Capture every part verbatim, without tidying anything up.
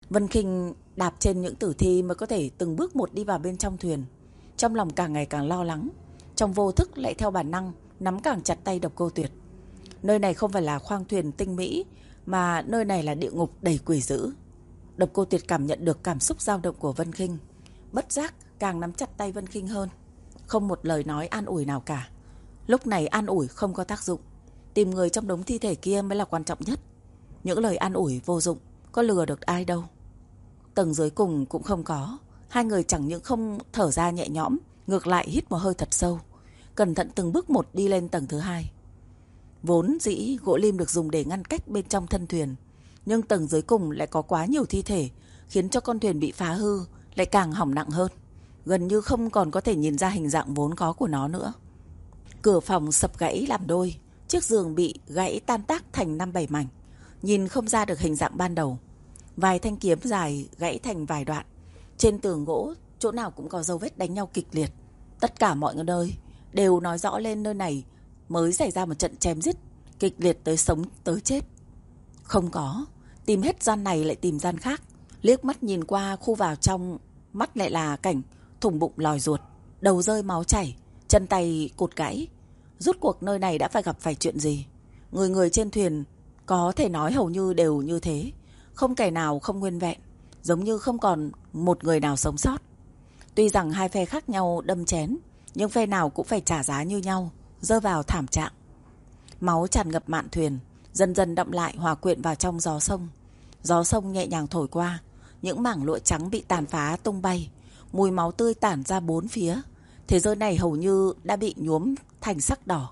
Vân Khinh đạp trên những tử thi mới có thể từng bước một đi vào bên trong thuyền. Trong lòng càng ngày càng lo lắng, trong vô thức lại theo bản năng nắm càng chặt tay Độc Cô Tuyệt. Nơi này không phải là khoang thuyền tinh mỹ, mà nơi này là địa ngục đầy quỷ dữ. Độc Cô Tuyệt cảm nhận được cảm xúc dao động của Vân Khinh, bất giác càng nắm chặt tay Vân Khinh hơn, không một lời nói an ủi nào cả. Lúc này an ủi không có tác dụng, tìm người trong đống thi thể kia mới là quan trọng nhất. Những lời an ủi vô dụng, có lừa được ai đâu. Tầng dưới cùng cũng không có. Hai người chẳng những không thở ra nhẹ nhõm, ngược lại hít một hơi thật sâu, cẩn thận từng bước một đi lên tầng thứ hai. Vốn dĩ gỗ lim được dùng để ngăn cách bên trong thân thuyền, nhưng tầng dưới cùng lại có quá nhiều thi thể, khiến cho con thuyền bị phá hư lại càng hỏng nặng hơn, gần như không còn có thể nhìn ra hình dạng vốn có của nó nữa. Cửa phòng sập gãy làm đôi, chiếc giường bị gãy tan tác thành năm bảy mảnh, nhìn không ra được hình dạng ban đầu. Vài thanh kiếm dài gãy thành vài đoạn. Trên tường gỗ chỗ nào cũng có dấu vết đánh nhau kịch liệt. Tất cả mọi nơi đều nói rõ lên nơi này mới xảy ra một trận chém giết kịch liệt tới sống tới chết. Không có, tìm hết gian này lại tìm gian khác. Liếc mắt nhìn qua khu vào trong, mắt lại là cảnh thủng bụng lòi ruột, đầu rơi máu chảy, chân tay cụt gãy. Rốt cuộc nơi này đã phải gặp phải chuyện gì? Người người trên thuyền có thể nói hầu như đều như thế, không kẻ nào không nguyên vẹn, giống như không còn một người nào sống sót. Tuy rằng hai phe khác nhau đâm chén, nhưng phe nào cũng phải trả giá như nhau, rơi vào thảm trạng. Máu tràn ngập mạn thuyền, dần dần đậm lại hòa quyện vào trong gió sông. Gió sông nhẹ nhàng thổi qua, những mảng lụa trắng bị tàn phá tung bay, mùi máu tươi tản ra bốn phía. Thế giới này hầu như đã bị nhuốm thành sắc đỏ.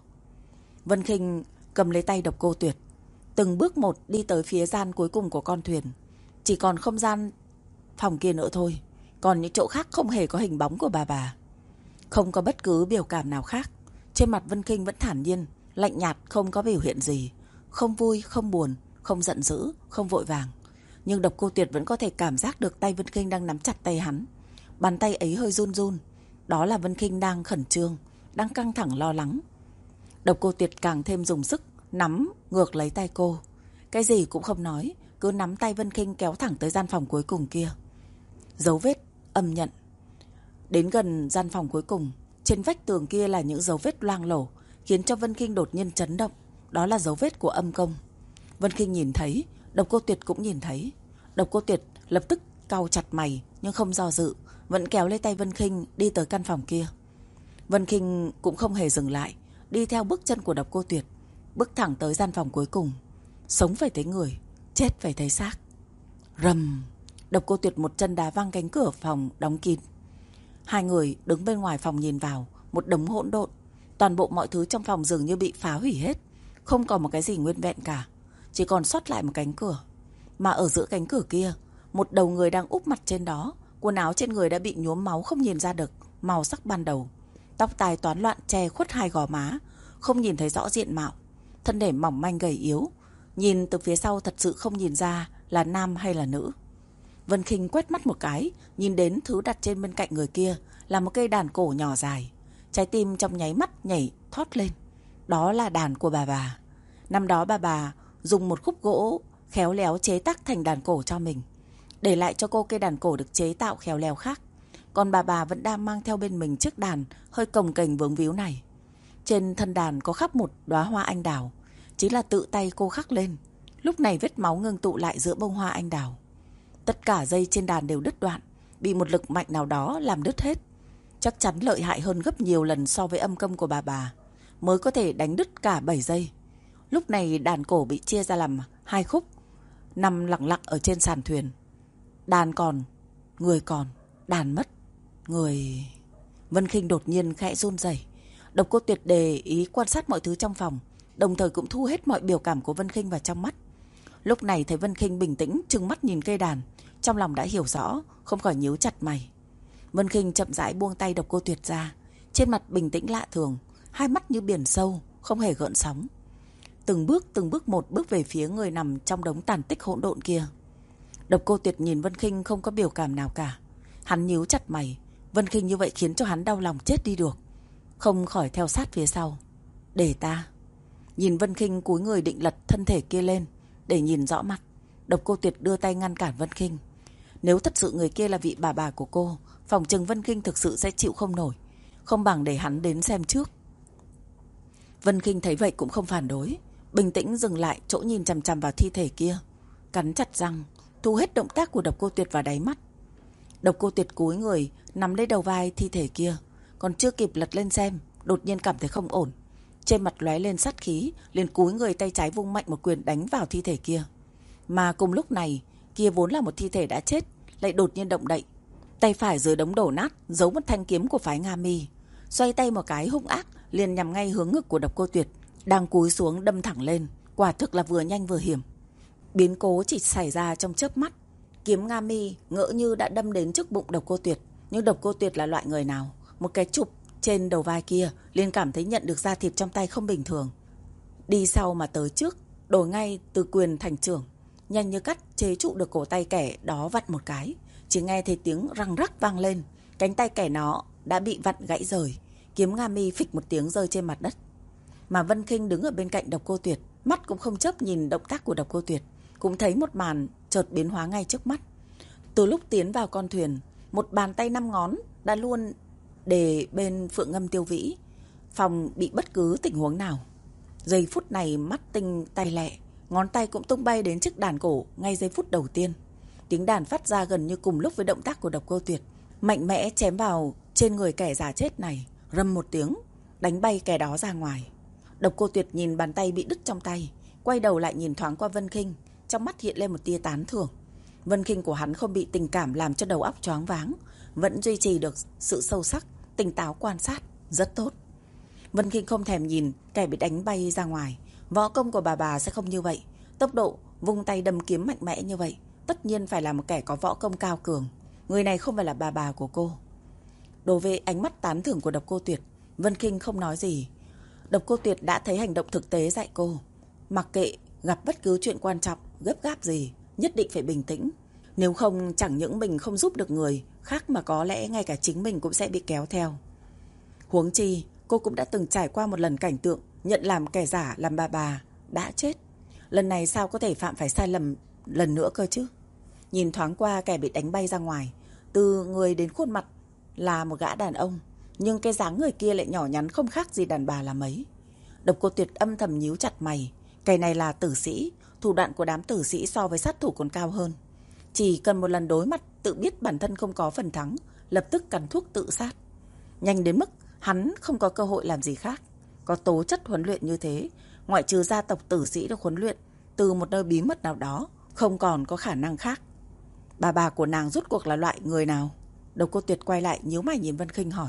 Vân Khinh cầm lấy tay Độc Cô Tuyệt, từng bước một đi tới phía gian cuối cùng của con thuyền. Chỉ còn không gian phòng kia nữa thôi, còn những chỗ khác không hề có hình bóng của bà bà. Không có bất cứ biểu cảm nào khác. Trên mặt Vân Khinh vẫn thản nhiên, lạnh nhạt, không có biểu hiện gì. Không vui, không buồn, không giận dữ, không vội vàng. Nhưng Độc Cô Tuyệt vẫn có thể cảm giác được tay Vân Khinh đang nắm chặt tay hắn. Bàn tay ấy hơi run run. Đó là Vân Khinh đang khẩn trương, đang căng thẳng lo lắng. Độc Cô Tuyệt càng thêm dùng sức nắm ngược lấy tay cô. Cái gì cũng không nói, cứ nắm tay Vân Khinh kéo thẳng tới gian phòng cuối cùng kia. Dấu vết âm nhận. Đến gần gian phòng cuối cùng, trên vách tường kia là những dấu vết loang lổ, khiến cho Vân Khinh đột nhiên chấn động. Đó là dấu vết của âm công. Vân Khinh nhìn thấy, Độc Cô Tuyệt cũng nhìn thấy. Độc Cô Tuyệt lập tức cau chặt mày, nhưng không do dự, vẫn kéo lấy tay Vân Khinh đi tới căn phòng kia. Vân Khinh cũng không hề dừng lại, đi theo bước chân của Độc Cô Tuyệt, bước thẳng tới gian phòng cuối cùng. Sống phải thấy người, chết phải thấy xác. Rầm, Độc Cô Tuyệt một chân đá văng cánh cửa phòng đóng kín. Hai người đứng bên ngoài phòng nhìn vào, một đống hỗn độn. Toàn bộ mọi thứ trong phòng dường như bị phá hủy hết, không còn một cái gì nguyên vẹn cả, chỉ còn sót lại một cánh cửa. Mà ở giữa cánh cửa kia, một đầu người đang úp mặt trên đó. Quần áo trên người đã bị nhuốm máu, không nhìn ra được màu sắc ban đầu. Tóc tai toán loạn che khuất hai gò má, không nhìn thấy rõ diện mạo. Thân thể mỏng manh gầy yếu, nhìn từ phía sau thật sự không nhìn ra là nam hay là nữ. Vân Khinh quét mắt một cái, nhìn đến thứ đặt trên bên cạnh người kia là một cây đàn cổ nhỏ dài. Trái tim trong nháy mắt nhảy thót lên. Đó là đàn của bà bà. Năm đó bà bà dùng một khúc gỗ khéo léo chế tác thành đàn cổ cho mình, để lại cho cô cây đàn cổ được chế tạo khéo léo khác. Còn bà bà vẫn đang mang theo bên mình chiếc đàn hơi cồng kềnh vướng víu này. Trên thân đàn có khắc một đóa hoa anh đào, chính là tự tay cô khắc lên. Lúc này vết máu ngưng tụ lại giữa bông hoa anh đào. Tất cả dây trên đàn đều đứt đoạn, bị một lực mạnh nào đó làm đứt hết. Chắc chắn lợi hại hơn gấp nhiều lần so với âm công của bà bà, mới có thể đánh đứt cả bảy dây. Lúc này đàn cổ bị chia ra làm hai khúc, nằm lặng lặng ở trên sàn thuyền. Đàn còn, người còn, đàn mất, người... Vân Khinh đột nhiên khẽ run rẩy. Độc Cô Tuyệt để ý quan sát mọi thứ trong phòng, đồng thời cũng thu hết mọi biểu cảm của Vân Khinh vào trong mắt. Lúc này thấy Vân Khinh bình tĩnh trừng mắt nhìn cây đàn, trong lòng đã hiểu rõ, không khỏi nhíu chặt mày. Vân Khinh chậm rãi buông tay Độc Cô Tuyệt ra, trên mặt bình tĩnh lạ thường, hai mắt như biển sâu, không hề gợn sóng. Từng bước từng bước một bước về phía người nằm trong đống tàn tích hỗn độn kia. Độc Cô Tuyệt nhìn Vân Khinh không có biểu cảm nào cả. Hắn nhíu chặt mày. Vân Khinh như vậy khiến cho hắn đau lòng chết đi được, không khỏi theo sát phía sau. Để ta. Nhìn Vân Khinh cúi người định lật thân thể kia lên để nhìn rõ mặt, Độc Cô Tuyệt đưa tay ngăn cản Vân Khinh. Nếu thật sự người kia là vị bà bà của cô, phòng chừng Vân Kinh thực sự sẽ chịu không nổi. Không bằng để hắn đến xem trước. Vân Kinh thấy vậy cũng không phản đối, bình tĩnh dừng lại chỗ nhìn chằm chằm vào thi thể kia, cắn chặt răng, thu hết động tác của Độc Cô Tuyệt vào đáy mắt. Độc Cô Tuyệt cúi người nắm lấy đầu vai thi thể kia, còn chưa kịp lật lên xem, đột nhiên cảm thấy không ổn. Trên mặt lóe lên sát khí, liền cúi người tay trái vung mạnh một quyền đánh vào thi thể kia. Mà cùng lúc này, kia vốn là một thi thể đã chết, lại đột nhiên động đậy. Tay phải dưới đống đổ nát giấu một thanh kiếm của phái Nga Mi, xoay tay một cái hung ác liền nhằm ngay hướng ngực của Độc Cô Tuyệt, đang cúi xuống đâm thẳng lên, quả thực là vừa nhanh vừa hiểm. Biến cố chỉ xảy ra trong chớp mắt. Kiếm Nga Mi ngỡ như đã đâm đến trước bụng Độc Cô Tuyệt, nhưng Độc Cô Tuyệt là loại người nào? Một cái chụp trên đầu vai kia liền cảm thấy nhận được da thịt trong tay không bình thường. Đi sau mà tới trước, đổi ngay từ quyền thành trưởng, nhanh như cắt chế trụ được cổ tay kẻ đó vặn một cái. Chỉ nghe thấy tiếng răng rắc vang lên, cánh tay kẻ nó đã bị vặn gãy rời. Kiếm Nga Mi phịch một tiếng rơi trên mặt đất. Mà Vân Kinh đứng ở bên cạnh Độc Cô Tuyệt, mắt cũng không chớp nhìn động tác của Độc Cô Tuyệt, cũng thấy một màn chợt biến hóa ngay trước mắt. Từ lúc tiến vào con thuyền, một bàn tay năm ngón đã luôn để bên Phượng Ngâm Tiêu Vĩ, phòng bị bất cứ tình huống nào. Giây phút này mắt tinh tay lẹ, ngón tay cũng tung bay đến chiếc đàn cổ ngay giây phút đầu tiên. Tiếng đàn phát ra gần như cùng lúc với động tác của Độc Cô Tuyệt, mạnh mẽ chém vào trên người kẻ giả chết này, rầm một tiếng, đánh bay kẻ đó ra ngoài. Độc Cô Tuyệt nhìn bàn tay bị đứt trong tay, quay đầu lại nhìn thoáng qua Vân Kinh, trong mắt hiện lên một tia tán thưởng. Vân Kinh của hắn không bị tình cảm làm cho đầu óc choáng váng, vẫn duy trì được sự sâu sắc, tỉnh táo quan sát, rất tốt. Vân Kinh không thèm nhìn kẻ bị đánh bay ra ngoài. Võ công của bà bà sẽ không như vậy, tốc độ vung tay đâm kiếm mạnh mẽ như vậy, tất nhiên phải là một kẻ có võ công cao cường. Người này không phải là bà bà của cô. Đối với ánh mắt tán thưởng của Độc Cô Tuyệt, Vân Kinh không nói gì. Độc Cô Tuyệt đã thấy hành động thực tế dạy cô, mặc kệ gặp bất cứ chuyện quan trọng, gấp gáp gì, nhất định phải bình tĩnh. Nếu không, chẳng những mình không giúp được người khác mà có lẽ ngay cả chính mình cũng sẽ bị kéo theo. Huống chi, cô cũng đã từng trải qua một lần cảnh tượng nhận làm kẻ giả làm bà bà đã chết. Lần này sao có thể phạm phải sai lầm lần nữa cơ chứ? Nhìn thoáng qua kẻ bị đánh bay ra ngoài, từ người đến khuôn mặt là một gã đàn ông, nhưng cái dáng người kia lại nhỏ nhắn không khác gì đàn bà là mấy. Độc Cô Tuyệt âm thầm nhíu chặt mày. Cái này là tử sĩ, thủ đoạn của đám tử sĩ so với sát thủ còn cao hơn. Chỉ cần một lần đối mặt tự biết bản thân không có phần thắng, lập tức cắn thuốc tự sát. Nhanh đến mức hắn không có cơ hội làm gì khác. Có tố chất huấn luyện như thế, ngoại trừ gia tộc tử sĩ được huấn luyện từ một nơi bí mật nào đó, không còn có khả năng khác. Bà bà của nàng rốt cuộc là loại người nào? Độc Cô Tuyệt quay lại nhíu mày nhìn Vân Kinh hỏi.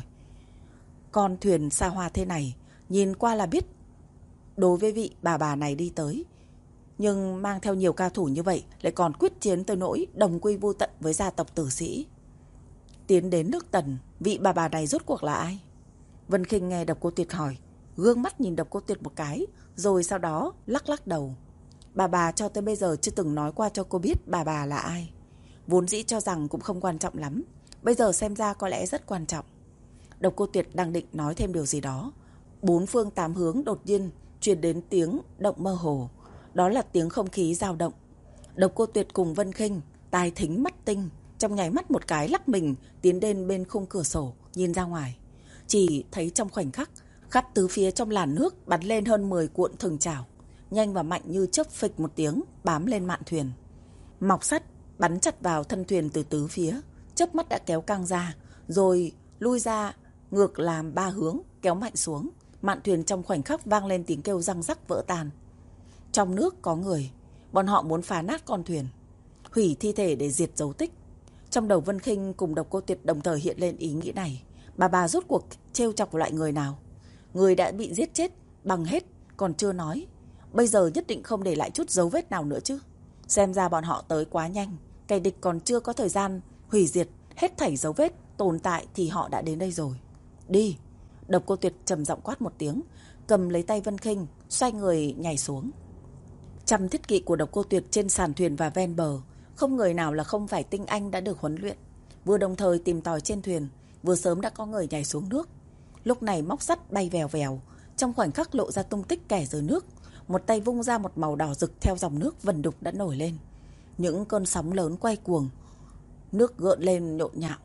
Con thuyền xa hoa thế này, nhìn qua là biết đối với vị bà bà này đi tới, nhưng mang theo nhiều cao thủ như vậy, lại còn quyết chiến tới nỗi đồng quy vô tận với gia tộc tử sĩ. Tiến đến nước Tần, vị bà bà này rốt cuộc là ai? Vân Kinh nghe Độc Cô Tuyệt hỏi, gương mắt nhìn Độc Cô Tuyệt một cái, rồi sau đó lắc lắc đầu. Bà bà cho tới bây giờ chưa từng nói qua cho cô biết bà bà là ai. Vốn dĩ cho rằng cũng không quan trọng lắm, bây giờ xem ra có lẽ rất quan trọng. Độc Cô Tuyệt đang định nói thêm điều gì đó, bốn phương tám hướng đột nhiên truyền đến tiếng động mơ hồ. Đó là tiếng không khí dao động. Độc Cô Tuyệt cùng Vân Kinh, tai thính mắt tinh, trong nháy mắt một cái lắc mình tiến đến bên khung cửa sổ, nhìn ra ngoài. Chỉ thấy trong khoảnh khắc, khắp tứ phía trong làn nước bắn lên hơn mười cuộn thừng chảo, nhanh và mạnh như chớp phịch một tiếng bám lên mạn thuyền. Mọc sắt bắn chặt vào thân thuyền từ tứ phía, chớp mắt đã kéo căng ra, rồi lui ra ngược làm ba hướng, kéo mạnh xuống. Mạn thuyền trong khoảnh khắc vang lên tiếng kêu răng rắc vỡ tan. Trong nước có người, bọn họ muốn phá nát con thuyền, hủy thi thể để diệt dấu tích. Trong đầu Vân Kinh cùng Độc Cô Tuyệt đồng thời hiện lên ý nghĩ này. Bà bà rốt cuộc trêu chọc loại người nào? Người đã bị giết chết bằng hết còn chưa nói, bây giờ nhất định không để lại chút dấu vết nào nữa chứ. Xem ra bọn họ tới quá nhanh, kẻ địch còn chưa có thời gian hủy diệt hết thảy dấu vết tồn tại thì họ đã đến đây rồi. Đi! Độc Cô Tuyệt trầm giọng quát một tiếng, cầm lấy tay Vân Kinh, xoay người nhảy xuống. Trăm thiết kỵ của Độc Cô Tuyệt trên sàn thuyền và ven bờ, không người nào là không phải tinh anh đã được huấn luyện. Vừa đồng thời tìm tòi trên thuyền, vừa sớm đã có người nhảy xuống nước. Lúc này móc sắt bay vèo vèo, trong khoảnh khắc lộ ra tung tích kẻ dưới nước. Một tay vung ra một màu đỏ rực theo dòng nước vần đục đã nổi lên. Những cơn sóng lớn quay cuồng, Nước gợn lên nhộn nhạo.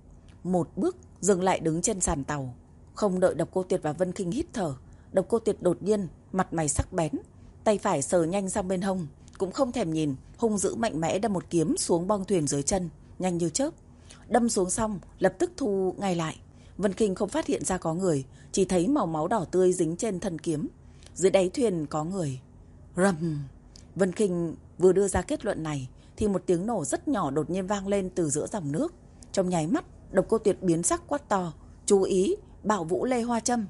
Một bước dừng lại đứng trên sàn tàu. Không đợi Độc Cô Tuyệt và Vân Kinh hít thở, Độc Cô Tuyệt đột nhiên mặt mày sắc bén, tay phải sờ nhanh sang bên hông, cũng không thèm nhìn, hung dữ mạnh mẽ đâm một kiếm xuống bong thuyền dưới chân, nhanh như chớp. Đâm xuống xong lập tức thu ngay lại. Vân Kinh không phát hiện ra có người, chỉ thấy màu máu đỏ tươi dính trên thân kiếm. Dưới đáy thuyền có người. Rầm. Vân Kinh vừa đưa ra kết luận này thì một tiếng nổ rất nhỏ đột nhiên vang lên từ giữa dòng nước. Trong nháy mắt, Độc Cô Tuyệt biến sắc quát to: chú ý, Bảo Vũ Lê Hoa Châm.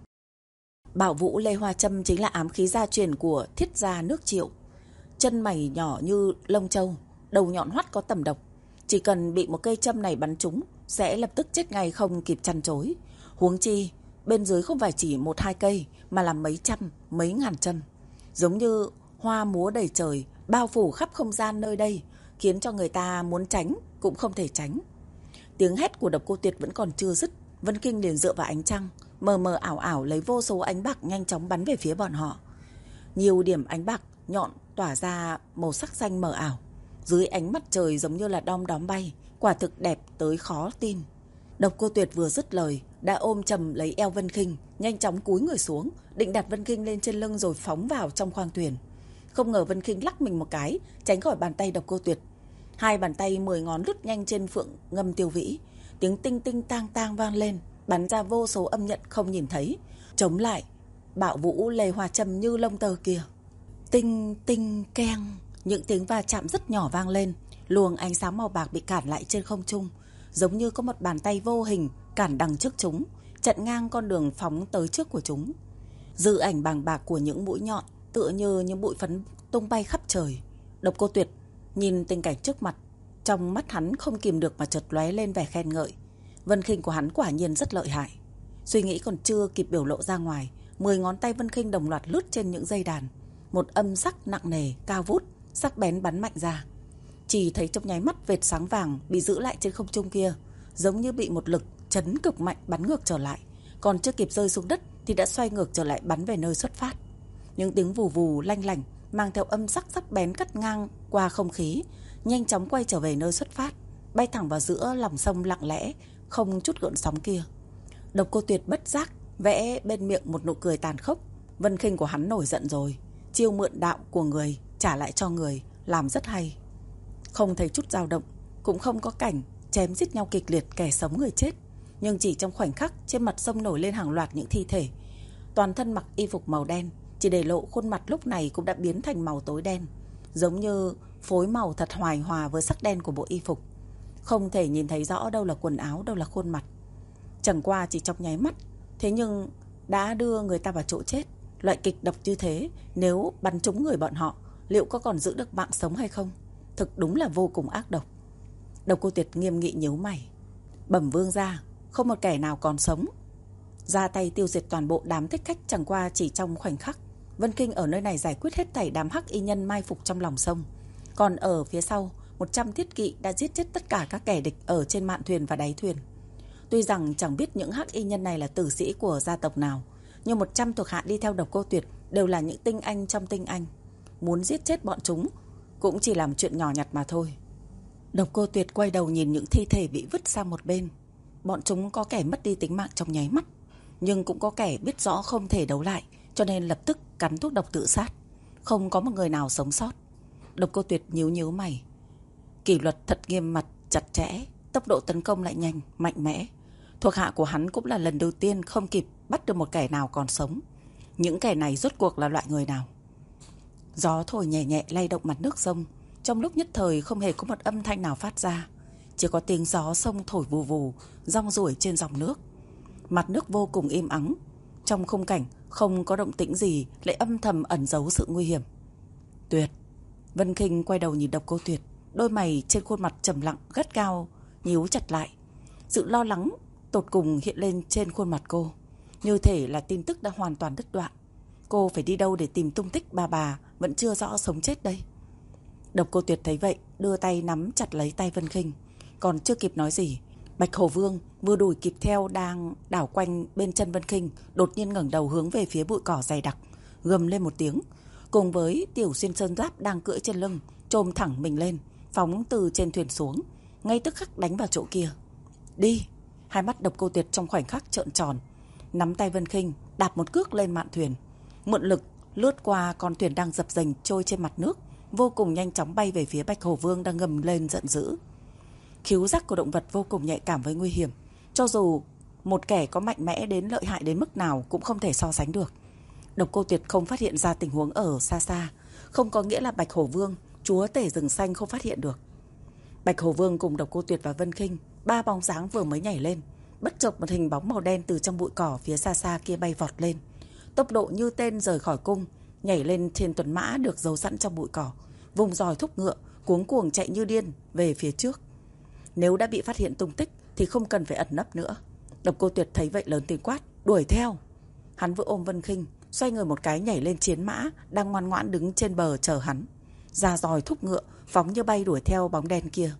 Bảo Vũ Lê Hoa Châm chính là ám khí gia truyền của Thiết gia nước Triệu. Chân mày nhỏ như lông trâu, đầu nhọn hoắt có tầm độc. Chỉ cần bị một cây châm này bắn trúng sẽ lập tức chết ngay không kịp chăn chối. Huống chi bên dưới không phải chỉ một hai cây mà là mấy trăm, mấy ngàn châm, giống như hoa múa đầy trời, bao phủ khắp không gian nơi đây, khiến cho người ta muốn tránh cũng không thể tránh. Tiếng hét của Độc Cô Tuyệt vẫn còn chưa dứt, Vân Kinh liền dựa vào ánh trăng, mờ mờ ảo ảo lấy vô số ánh bạc nhanh chóng bắn về phía bọn họ. Nhiều điểm ánh bạc nhọn tỏa ra màu sắc xanh mờ ảo, dưới ánh mặt trời giống như là đom đóm bay, quả thực đẹp tới khó tin. Độc Cô Tuyệt vừa dứt lời đã ôm chầm lấy eo Vân Kinh, nhanh chóng cúi người xuống, định đặt Vân Kinh lên trên lưng rồi phóng vào trong khoang thuyền. Không ngờ Vân Kinh lắc mình một cái, tránh khỏi bàn tay Độc Cô Tuyệt. Hai bàn tay mười ngón lướt nhanh trên phượng ngâm tiêu vĩ, tiếng tinh tinh tang tang vang lên, bắn ra vô số âm nhận không nhìn thấy, chống lại Bảo Vũ Lê Hoa Châm như lông tơ kia. Tinh tinh keng, những tiếng va chạm rất nhỏ vang lên, luồng ánh sáng màu bạc bị cản lại trên không trung, giống như có một bàn tay vô hình cản đằng trước chúng, chặn ngang con đường phóng tới trước của chúng. Dư ảnh bàng bạc của những mũi nhọn tựa như những bụi phấn tung bay khắp trời. Độc Cô Tuyệt nhìn tình cảnh trước mặt, trong mắt hắn không kìm được mà chợt lóe lên vẻ khen ngợi. Vân Kinh của hắn quả nhiên rất lợi hại. Suy nghĩ còn chưa kịp biểu lộ ra ngoài, mười ngón tay Vân Kinh đồng loạt lướt trên những dây đàn, một âm sắc nặng nề, cao vút, sắc bén bắn mạnh ra. Chỉ thấy trong nháy mắt vệt sáng vàng bị giữ lại trên không trung kia, giống như bị một lực chấn cực mạnh bắn ngược trở lại, còn chưa kịp rơi xuống đất thì đã xoay ngược trở lại bắn về nơi xuất phát. Những tiếng vù vù lanh lảnh mang theo âm sắc sắc bén cắt ngang qua không khí, nhanh chóng quay trở về nơi xuất phát, bay thẳng vào giữa lòng sông lặng lẽ, không chút gợn sóng kia. Độc Cô Tuyệt bất giác vẽ bên miệng một nụ cười tàn khốc. Vân Kinh của hắn nổi giận rồi, chiêu mượn đạo của người trả lại cho người, làm rất hay. Không thấy chút dao động, cũng không có cảnh chém giết nhau kịch liệt kẻ sống người chết, nhưng chỉ trong khoảnh khắc trên mặt sông nổi lên hàng loạt những thi thể, toàn thân mặc y phục màu đen, chỉ để lộ khuôn mặt lúc này cũng đã biến thành màu tối đen, giống như phối màu thật hoài hòa với sắc đen của bộ y phục. Không thể nhìn thấy rõ đâu là quần áo, đâu là khuôn mặt. Chẳng qua chỉ trong nháy mắt, thế nhưng đã đưa người ta vào chỗ chết. Loại kịch độc như thế, nếu bắn trúng người bọn họ, liệu có còn giữ được mạng sống hay không? Thực đúng là vô cùng ác độc. Độc Cô Tuyệt nghiêm nghị nhíu mày. Bẩm vương gia, không một kẻ nào còn sống. Ra tay tiêu diệt toàn bộ đám thích khách chẳng qua chỉ trong khoảnh khắc. Vân Kinh ở nơi này giải quyết hết thảy đám hắc y nhân mai phục trong lòng sông. Còn ở phía sau, một trăm thiết kỵ đã giết chết tất cả các kẻ địch ở trên mạn thuyền và đáy thuyền. Tuy rằng chẳng biết những hắc y nhân này là tử sĩ của gia tộc nào, nhưng một trăm thuộc hạ đi theo Độc Cô Tuyệt đều là những tinh anh trong tinh anh. Muốn giết chết bọn chúng cũng chỉ làm chuyện nhỏ nhặt mà thôi. Độc Cô Tuyệt quay đầu nhìn những thi thể bị vứt sang một bên. Bọn chúng có kẻ mất đi tính mạng trong nháy mắt, nhưng cũng có kẻ biết rõ không thể đấu lại, cho nên lập tức cắn thuốc độc tự sát. Không có một người nào sống sót. Độc Cô Tuyệt nhíu nhíu mày. Kỷ luật thật nghiêm mật, chặt chẽ, tốc độ tấn công lại nhanh, mạnh mẽ. Thuộc hạ của hắn cũng là lần đầu tiên không kịp bắt được một kẻ nào còn sống. Những kẻ này rốt cuộc là loại người nào? Gió thổi nhẹ nhẹ lay động mặt nước sông. Trong lúc nhất thời không hề có một âm thanh nào phát ra, chỉ có tiếng gió sông thổi vù vù, rong ruổi trên dòng nước. Mặt nước vô cùng im ắng. Trong khung cảnh không có động tĩnh gì, lại âm thầm ẩn giấu sự nguy hiểm. Tuyệt. Vân Kinh quay đầu nhìn Độc Cô Tuyệt, đôi mày trên khuôn mặt trầm lặng gắt gao nhíu chặt lại. Sự lo lắng tột cùng hiện lên trên khuôn mặt cô, như thể là tin tức đã hoàn toàn đứt đoạn. Cô phải đi đâu để tìm tung tích bà bà vẫn chưa rõ sống chết đây? Độc Cô Tuyệt thấy vậy, đưa tay nắm chặt lấy tay Vân Kinh. Còn chưa kịp nói gì, Bạch Hổ Vương vừa đuổi kịp theo đang đảo quanh bên chân Vân Kinh, đột nhiên ngẩng đầu hướng về phía bụi cỏ dày đặc, gầm lên một tiếng, cùng với Tiểu Xuyên Sơn Giáp đang cưỡi trên lưng, chồm thẳng mình lên, phóng từ trên thuyền xuống, ngay tức khắc đánh vào chỗ kia. Đi! Hai mắt Độc Cô Tuyệt trong khoảnh khắc trợn tròn, nắm tay Vân Khinh đạp một cước lên mạn thuyền, mượn lực lướt qua con thuyền đang dập dềnh trôi trên mặt nước, vô cùng nhanh chóng bay về phía Bạch Hổ Vương đang gầm lên giận dữ. Khứu giác của động vật vô cùng nhạy cảm với nguy hiểm, cho dù một kẻ có mạnh mẽ đến lợi hại đến mức nào cũng không thể so sánh được. Độc Cô Tuyệt không phát hiện ra tình huống ở xa xa, không có nghĩa là Bạch Hổ Vương, chúa tể rừng xanh không phát hiện được. Bạch Hổ Vương cùng Độc Cô Tuyệt và Vân Khinh, ba bóng dáng vừa mới nhảy lên, bất chợt một hình bóng màu đen từ trong bụi cỏ phía xa xa kia bay vọt lên, tốc độ như tên rời khỏi cung, nhảy lên trên tuần mã được giấu sẵn trong bụi cỏ, vùng roi thúc ngựa, cuống cuồng chạy như điên về phía trước. Nếu đã bị phát hiện tung tích thì không cần phải ẩn nấp nữa. Độc Cô Tuyệt thấy vậy lớn tiếng quát, đuổi theo. Hắn vừa ôm Vân Khinh, xoay người một cái nhảy lên chiến mã đang ngoan ngoãn đứng trên bờ chờ hắn, ra roi thúc ngựa, phóng như bay đuổi theo bóng đen kia.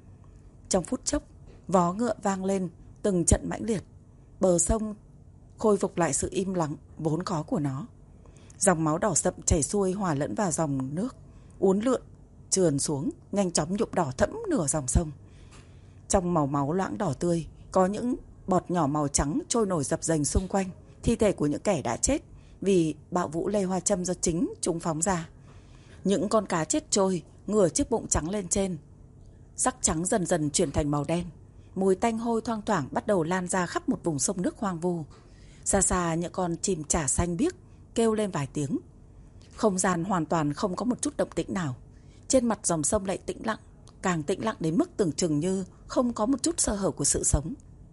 Trong phút chốc, vó ngựa vang lên từng trận mãnh liệt, bờ sông khôi phục lại sự im lặng vốn có của nó. Dòng máu đỏ sậm chảy xuôi hòa lẫn vào dòng nước, uốn lượn trườn xuống, nhanh chóng nhuộm đỏ thẫm nửa dòng sông. Trong màu máu loãng đỏ tươi, có những bọt nhỏ màu trắng trôi nổi dập dềnh xung quanh, thi thể của những kẻ đã chết vì bạo vũ lê hoa châm do chính chúng phóng ra. Những con cá chết trôi, ngửa chiếc bụng trắng lên trên, sắc trắng dần dần chuyển thành màu đen. Mùi tanh hôi thoang thoảng bắt đầu lan ra khắp một vùng sông nước hoang vu. Xa xa những con chim chả xanh biếc kêu lên vài tiếng. Không gian hoàn toàn không có một chút động tĩnh nào. Trên mặt dòng sông lại tĩnh lặng, càng tĩnh lặng đến mức tưởng chừng như không có một chút sơ hở của sự sống.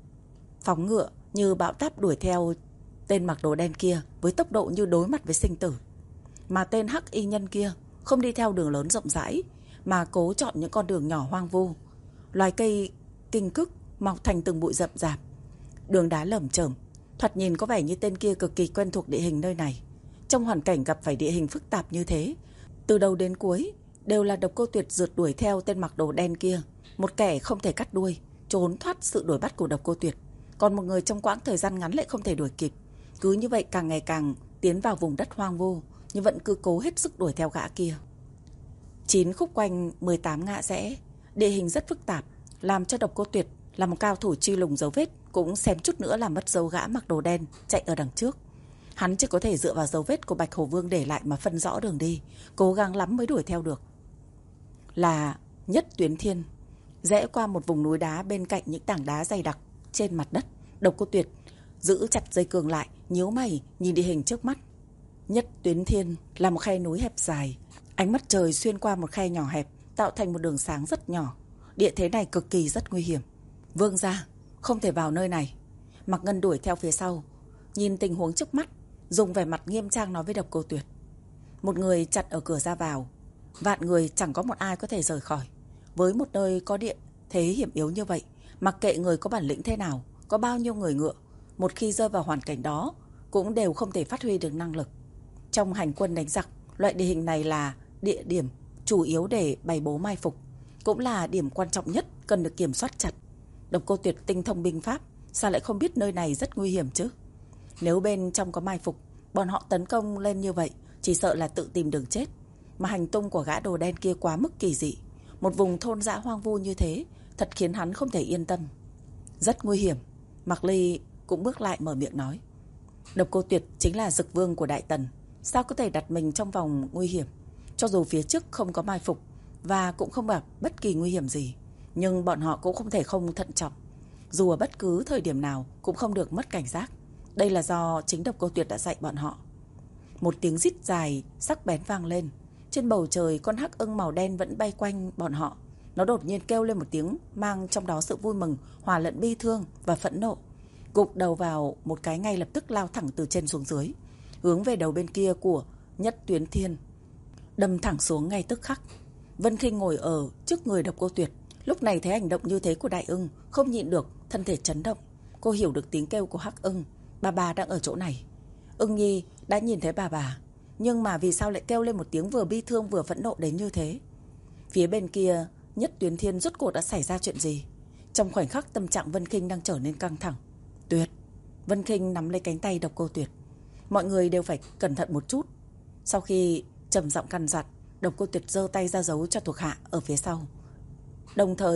Phóng ngựa như bão táp đuổi theo tên mặc đồ đen kia với tốc độ như đối mặt với sinh tử. Mà tên hắc y nhân kia không đi theo đường lớn rộng rãi, mà cố chọn những con đường nhỏ hoang vu. Loài cây kinh cức mọc thành từng bụi rậm rạp, đường đá lởm chởm, thoạt nhìn có vẻ như tên kia cực kỳ quen thuộc địa hình nơi này. Trong hoàn cảnh gặp phải địa hình phức tạp như thế, từ đầu đến cuối đều là Độc Cô Tuyệt rượt đuổi theo tên mặc đồ đen kia, một kẻ không thể cắt đuôi, trốn thoát sự đuổi bắt của Độc Cô Tuyệt, còn một người trong quãng thời gian ngắn lại không thể đuổi kịp. Cứ như vậy càng ngày càng tiến vào vùng đất hoang vu, nhưng vẫn cứ cố hết sức đuổi theo gã kia. Chín khúc quanh mười tám ngã rẽ, địa hình rất phức tạp, làm cho Độc Cô Tuyệt là một cao thủ truy lùng dấu vết cũng xém chút nữa làm mất dấu gã mặc đồ đen chạy ở đằng trước. Hắn chỉ có thể dựa vào dấu vết của Bạch Hổ Vương để lại mà phân rõ đường đi, cố gắng lắm mới đuổi theo được. Là Nhất Tuyến Thiên, rẽ qua một vùng núi đá bên cạnh những tảng đá dày đặc trên mặt đất. Độc Cô Tuyệt giữ chặt dây cương lại, nhíu mày nhìn địa hình trước mắt. Nhất Tuyến Thiên là một khe núi hẹp dài, ánh mặt trời xuyên qua một khe nhỏ hẹp, tạo thành một đường sáng rất nhỏ. Địa thế này cực kỳ rất nguy hiểm. Vương gia, không thể vào nơi này. Mạc Ngân đuổi theo phía sau, nhìn tình huống trước mắt, dùng vẻ mặt nghiêm trang nói với Độc Cô Tuyệt. Một người chặn ở cửa ra vào, vạn người chẳng có một ai có thể rời khỏi. Với một nơi có địa thế hiểm yếu như vậy, mặc kệ người có bản lĩnh thế nào, có bao nhiêu người ngựa, một khi rơi vào hoàn cảnh đó cũng đều không thể phát huy được năng lực. Trong hành quân đánh giặc, loại địa hình này là địa điểm chủ yếu để bày bố mai phục, cũng là điểm quan trọng nhất cần được kiểm soát chặt. Độc Cô Tuyệt tinh thông binh pháp, sao lại không biết nơi này rất nguy hiểm chứ? Nếu bên trong có mai phục, bọn họ tấn công lên như vậy, chỉ sợ là tự tìm đường chết. Mà hành tung của gã đồ đen kia quá mức kỳ dị, một vùng thôn dã hoang vu như thế, thật khiến hắn không thể yên tâm. Rất nguy hiểm. Mạc Ly cũng bước lại mở miệng nói. Độc Cô Tuyệt chính là Dực Vương của Đại Tần, sao có thể đặt mình trong vòng nguy hiểm? Cho dù phía trước không có mai phục và cũng không gặp bất kỳ nguy hiểm gì, nhưng bọn họ cũng không thể không thận trọng. Dù ở bất cứ thời điểm nào cũng không được mất cảnh giác. Đây là do chính Độc Cô Tuyệt đã dạy bọn họ. Một tiếng rít dài sắc bén vang lên. Trên bầu trời, con hắc ưng màu đen vẫn bay quanh bọn họ. Nó đột nhiên kêu lên một tiếng mang trong đó sự vui mừng, hòa lẫn bi thương và phẫn nộ. Gục đầu vào một cái, ngay lập tức lao thẳng từ trên xuống dưới, hướng về đầu bên kia của Nhất Tuyến Thiên, đâm thẳng xuống ngay tức khắc. Vân Khinh ngồi ở trước người Độc Cô Tuyệt, lúc này thấy hành động như thế của đại ưng, không nhịn được thân thể chấn động. Cô hiểu được tiếng kêu của hắc ưng, bà bà đang ở chỗ này. Ưng Nhi đã nhìn thấy bà bà, nhưng mà vì sao lại kêu lên một tiếng vừa bi thương vừa phẫn nộ đến như thế? Phía bên kia Nhất Tuyến Thiên rốt cuộc đã xảy ra chuyện gì? Trong khoảnh khắc tâm trạng Vân Khinh đang trở nên căng thẳng. Tuyệt! Vân Khinh nắm lấy cánh tay Độc Cô Tuyệt. Mọi người đều phải cẩn thận một chút. Sau khi trầm giọng căn dặn, Độc Cô Tuyệt giơ tay ra dấu cho thuộc hạ ở phía sau, đồng thời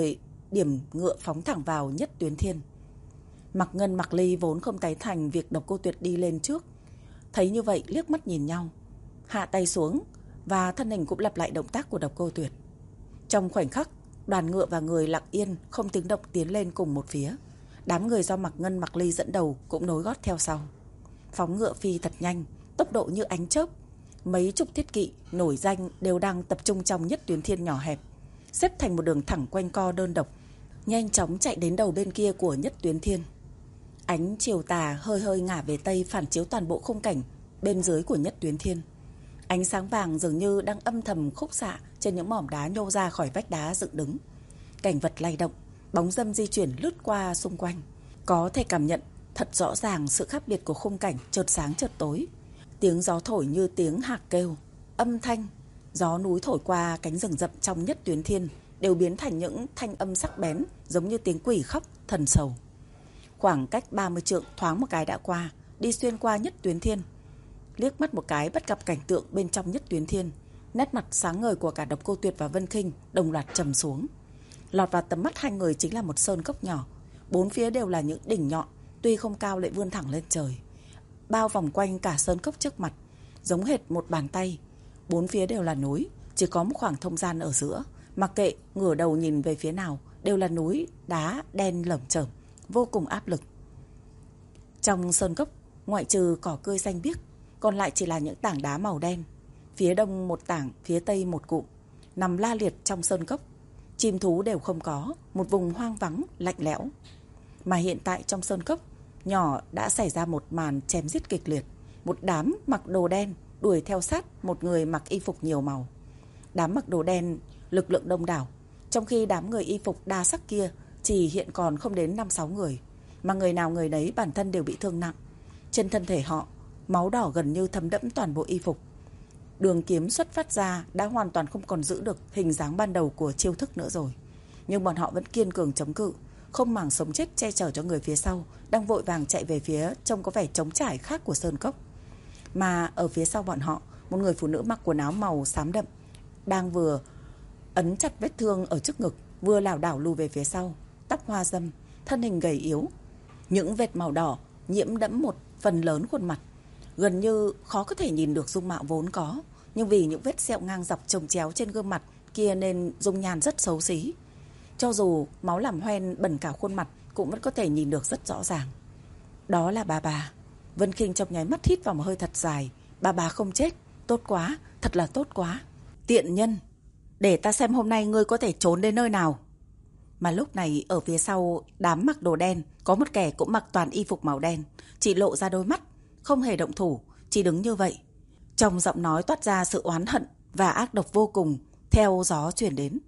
điểm ngựa phóng thẳng vào Nhất Tuyến Thiên. Mạc Ngân, Mạc Ly vốn không tái thành việc Độc Cô Tuyệt đi lên trước, thấy như vậy liếc mắt nhìn nhau, hạ tay xuống và thân hình cũng lặp lại động tác của Độc Cô Tuyệt. Trong khoảnh khắc, đoàn ngựa và người lặng yên không tiếng động tiến lên cùng một phía. Đám người do Mạc Ngân, Mạc Ly dẫn đầu cũng nối gót theo sau. Phóng ngựa phi thật nhanh, tốc độ như ánh chớp. Mấy chục thiết kỵ nổi danh đều đang tập trung trong Nhất Tuyến Thiên nhỏ hẹp, xếp thành một đường thẳng quanh co đơn độc, nhanh chóng chạy đến đầu bên kia của Nhất Tuyến Thiên. Ánh chiều tà hơi hơi ngả về tây, phản chiếu toàn bộ khung cảnh bên dưới của Nhất Tuyến Thiên. Ánh sáng vàng dường như đang âm thầm khúc xạ trên những mỏm đá nhô ra khỏi vách đá dựng đứng. Cảnh vật lay động, bóng dâm di chuyển lướt qua xung quanh. Có thể cảm nhận thật rõ ràng sự khác biệt của khung cảnh chợt sáng chợt tối. Tiếng gió thổi như tiếng hạc kêu, âm thanh gió núi thổi qua cánh rừng rậm trong Nhất Tuyến Thiên đều biến thành những thanh âm sắc bén, giống như tiếng quỷ khóc thần sầu. Khoảng cách ba mươi trượng thoáng một cái đã qua, đi xuyên qua Nhất Tuyến Thiên. Liếc mắt một cái bắt gặp cảnh tượng bên trong Nhất Tuyến Thiên, nét mặt sáng ngời của cả Độc Cô Tuyệt và Vân Khinh đồng loạt trầm xuống. Lọt vào tầm mắt hai người chính là một sơn cốc nhỏ, bốn phía đều là những đỉnh nhọn, tuy không cao lại vươn thẳng lên trời, bao vòng quanh cả sơn cốc trước mặt, giống hệt một bàn tay. Bốn phía đều là núi, chỉ có một khoảng không gian ở giữa, mặc kệ ngửa đầu nhìn về phía nào đều là núi đá đen lởm chởm, vô cùng áp lực. Trong sơn cốc, ngoại trừ cỏ cây xanh biếc, còn lại chỉ là những tảng đá màu đen. Phía đông một tảng, phía tây một cụm, nằm la liệt trong sơn cốc. Chim thú đều không có, một vùng hoang vắng, lạnh lẽo. Mà hiện tại trong sơn cốc nhỏ đã xảy ra một màn chém giết kịch liệt. Một đám mặc đồ đen đuổi theo sát một người mặc y phục nhiều màu. Đám mặc đồ đen lực lượng đông đảo, trong khi đám người y phục đa sắc kia chỉ hiện còn không đến năm sáu người, mà người nào người đấy bản thân đều bị thương nặng. Trên thân thể họ, máu đỏ gần như thấm đẫm toàn bộ y phục. Đường kiếm xuất phát ra đã hoàn toàn không còn giữ được hình dáng ban đầu của chiêu thức nữa rồi. Nhưng bọn họ vẫn kiên cường chống cự, không màng sống chết che chở cho người phía sau đang vội vàng chạy về phía trông có vẻ trống trải khác của sơn cốc. Mà ở phía sau bọn họ, một người phụ nữ mặc quần áo màu xám đậm đang vừa ấn chặt vết thương ở trước ngực, vừa lảo đảo lùi về phía sau, tóc hoa râm, thân hình gầy yếu. Những vệt màu đỏ nhiễm đẫm một phần lớn khuôn mặt, gần như khó có thể nhìn được dung mạo vốn có, nhưng vì những vết sẹo ngang dọc chồng chéo trên gương mặt kia nên dung nhan rất xấu xí. Cho dù máu làm hoen bẩn cả khuôn mặt cũng vẫn có thể nhìn được rất rõ ràng. Đó là bà bà. Vân Khinh trong nháy mắt hít vào một hơi thật dài. Bà bà không chết, tốt quá, thật là tốt quá. Tiện nhân, để ta xem hôm nay ngươi có thể trốn đến nơi nào. Mà lúc này ở phía sau đám mặc đồ đen có một kẻ cũng mặc toàn y phục màu đen, chỉ lộ ra đôi mắt, không hề động thủ, chỉ đứng như vậy. Trong giọng nói toát ra sự oán hận và ác độc vô cùng, theo gió truyền đến.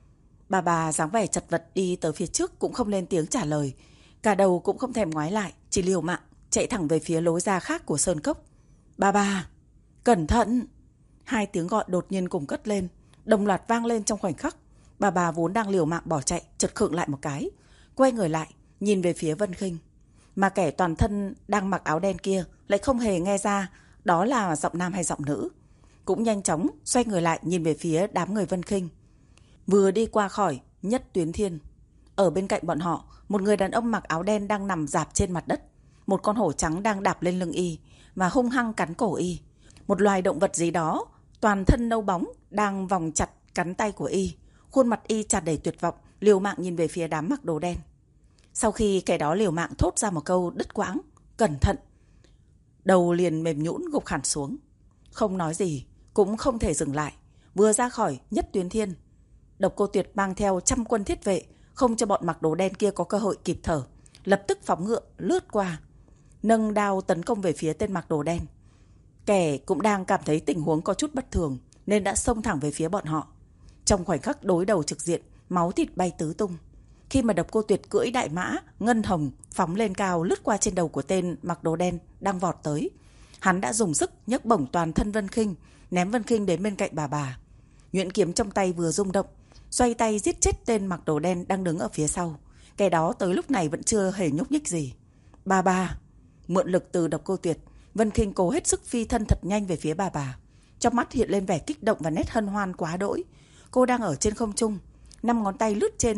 Bà bà dáng vẻ chật vật đi tới phía trước cũng không lên tiếng trả lời, cả đầu cũng không thèm ngoái lại, chỉ liều mạng chạy thẳng về phía lối ra khác của sơn cốc. Bà bà, cẩn thận! Hai tiếng gọi đột nhiên cùng cất lên, đồng loạt vang lên trong khoảnh khắc. Bà bà vốn đang liều mạng bỏ chạy, chợt khựng lại một cái, quay người lại, nhìn về phía Vân Khinh. Mà kẻ toàn thân đang mặc áo đen kia lại không hề nghe ra đó là giọng nam hay giọng nữ, cũng nhanh chóng xoay người lại nhìn về phía đám người Vân Khinh. Vừa đi qua khỏi Nhất Tuyến Thiên, ở bên cạnh bọn họ, một người đàn ông mặc áo đen đang nằm rạp trên mặt đất. Một con hổ trắng đang đạp lên lưng y và hung hăng cắn cổ y. Một loài động vật gì đó toàn thân nâu bóng đang vòng chặt cắn tay của y. Khuôn mặt y tràn đầy tuyệt vọng, liều mạng nhìn về phía đám mặc đồ đen. Sau khi kẻ đó liều mạng thốt ra một câu đứt quãng, cẩn thận, đầu liền mềm nhũn gục hẳn xuống. Không nói gì, cũng không thể dừng lại. Vừa ra khỏi Nhất Tuyến Thiên, Độc Cô Tuyệt mang theo trăm quân thiết vệ, không cho bọn mặc đồ đen kia có cơ hội kịp thở, lập tức phóng ngựa lướt qua, nâng đao tấn công về phía tên mặc đồ đen. Kẻ cũng đang cảm thấy tình huống có chút bất thường nên đã xông thẳng về phía bọn họ. Trong khoảnh khắc đối đầu trực diện, máu thịt bay tứ tung. Khi mà Độc Cô Tuyệt cưỡi đại mã ngân hồng phóng lên cao, lướt qua trên đầu của tên mặc đồ đen đang vọt tới, hắn đã dùng sức nhấc bổng toàn thân Vân Khinh, ném Vân Khinh đến bên cạnh bà bà. Nhuyễn kiếm trong tay vừa rung động, xoay tay giết chết tên mặc đồ đen đang đứng ở phía sau. Kẻ đó tới lúc này vẫn chưa hề nhúc nhích gì. Bà bà, mượn lực từ Độc Cô Tuyệt, Vân Khinh cố hết sức phi thân thật nhanh về phía bà bà. Trong mắt hiện lên vẻ kích động và nét hân hoan quá đỗi. Cô đang ở trên không trung, năm ngón tay lướt trên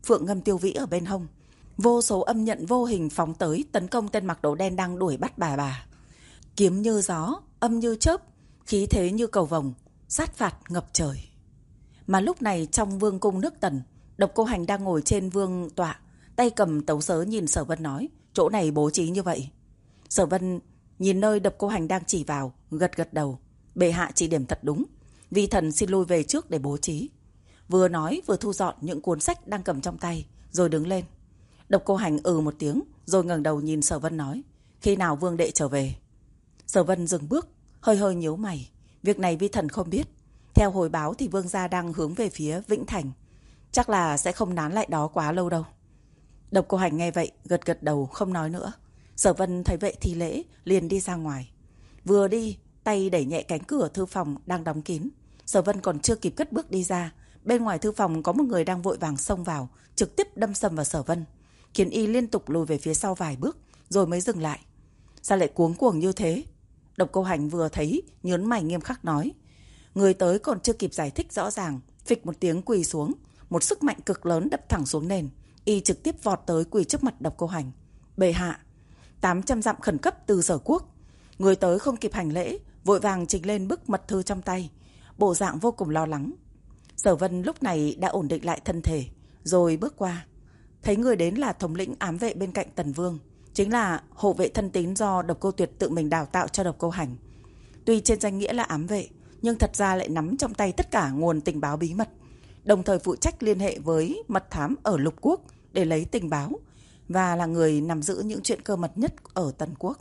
phượng ngâm tiêu vĩ ở bên hông. Vô số âm nhận vô hình phóng tới tấn công tên mặc đồ đen đang đuổi bắt bà bà. Kiếm như gió, âm như chớp, khí thế như cầu vồng, sát phạt ngập trời. Mà lúc này trong vương cung nước Tần, Độc Cô Hành đang ngồi trên vương tọa, tay cầm tấu sớ nhìn Sở Vân nói, chỗ này bố trí như vậy. Sở Vân nhìn nơi Độc Cô Hành đang chỉ vào, gật gật đầu. Bệ hạ chỉ điểm thật đúng, vi thần xin lui về trước để bố trí. Vừa nói vừa thu dọn những cuốn sách đang cầm trong tay, rồi đứng lên. Độc Cô Hành ừ một tiếng, rồi ngẩng đầu nhìn Sở Vân nói, khi nào vương đệ trở về? Sở Vân dừng bước, hơi hơi nhíu mày. Việc này vi thần không biết. Theo hồi báo thì vương gia đang hướng về phía Vĩnh Thành, chắc là sẽ không nán lại đó quá lâu đâu. Độc Cô Hành nghe vậy, gật gật đầu không nói nữa. Sở Vân thấy vậy thì lễ, liền đi ra ngoài. Vừa đi, tay đẩy nhẹ cánh cửa thư phòng đang đóng kín. Sở Vân còn chưa kịp cất bước đi ra, bên ngoài thư phòng có một người đang vội vàng xông vào, trực tiếp đâm sầm vào Sở Vân, khiến y liên tục lùi về phía sau vài bước, rồi mới dừng lại. Sao lại cuống cuồng như thế? Độc Cô Hành vừa thấy, nhớn mày nghiêm khắc nói. Người tới còn chưa kịp giải thích rõ ràng, phịch một tiếng quỳ xuống, một sức mạnh cực lớn đập thẳng xuống nền. Y trực tiếp vọt tới quỳ trước mặt Độc Cô Hành. Bệ hạ, tám trăm dặm khẩn cấp từ Sở Quốc. Người tới không kịp hành lễ, vội vàng trình lên bức mật thư trong tay, bộ dạng vô cùng lo lắng. Sở Vân lúc này đã ổn định lại thân thể, rồi bước qua. Thấy người đến là thống lĩnh ám vệ bên cạnh Tần Vương, chính là hộ vệ thân tín do Độc Cô Tuyệt tự mình đào tạo cho Độc Cô Hành. Tuy trên danh nghĩa là ám vệ, nhưng thật ra lại nắm trong tay tất cả nguồn tình báo bí mật, đồng thời phụ trách liên hệ với mật thám ở Lục Quốc để lấy tình báo, và là người nắm giữ những chuyện cơ mật nhất ở Tần Quốc.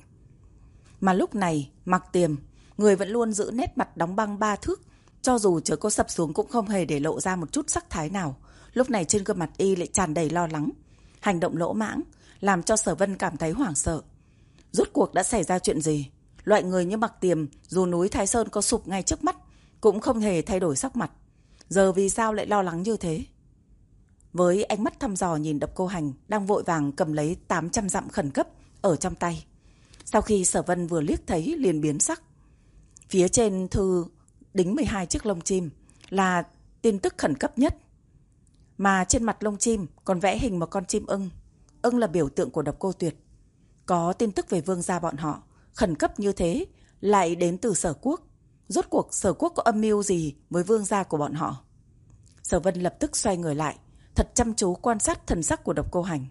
Mà lúc này, Mặc Tiềm, người vẫn luôn giữ nét mặt đóng băng ba thước, cho dù chớ có sập xuống cũng không hề để lộ ra một chút sắc thái nào. Lúc này trên gương mặt y lại tràn đầy lo lắng, hành động lỗ mãng, làm cho Sở Vân cảm thấy hoảng sợ. Rốt cuộc đã xảy ra chuyện gì? Loại người như Mặc Tiềm, dù núi Thái Sơn có sụp ngay trước mắt, cũng không hề thay đổi sắc mặt. Giờ vì sao lại lo lắng như thế? Với ánh mắt thăm dò nhìn Độc Cô Hành đang vội vàng cầm lấy tám trăm dặm khẩn cấp ở trong tay. Sau khi Sở Vân vừa liếc thấy liền biến sắc. Phía trên thư đính mười hai chiếc lông chim là tin tức khẩn cấp nhất. Mà trên mặt lông chim còn vẽ hình một con chim ưng. Ưng là biểu tượng của Độc Cô Tuyệt. Có tin tức về vương gia bọn họ, khẩn cấp như thế, lại đến từ Sở Quốc. Rốt cuộc Sở Quốc có âm mưu gì với vương gia của bọn họ? Sở Vân lập tức xoay người lại, thật chăm chú quan sát thần sắc của Độc Cô Hành.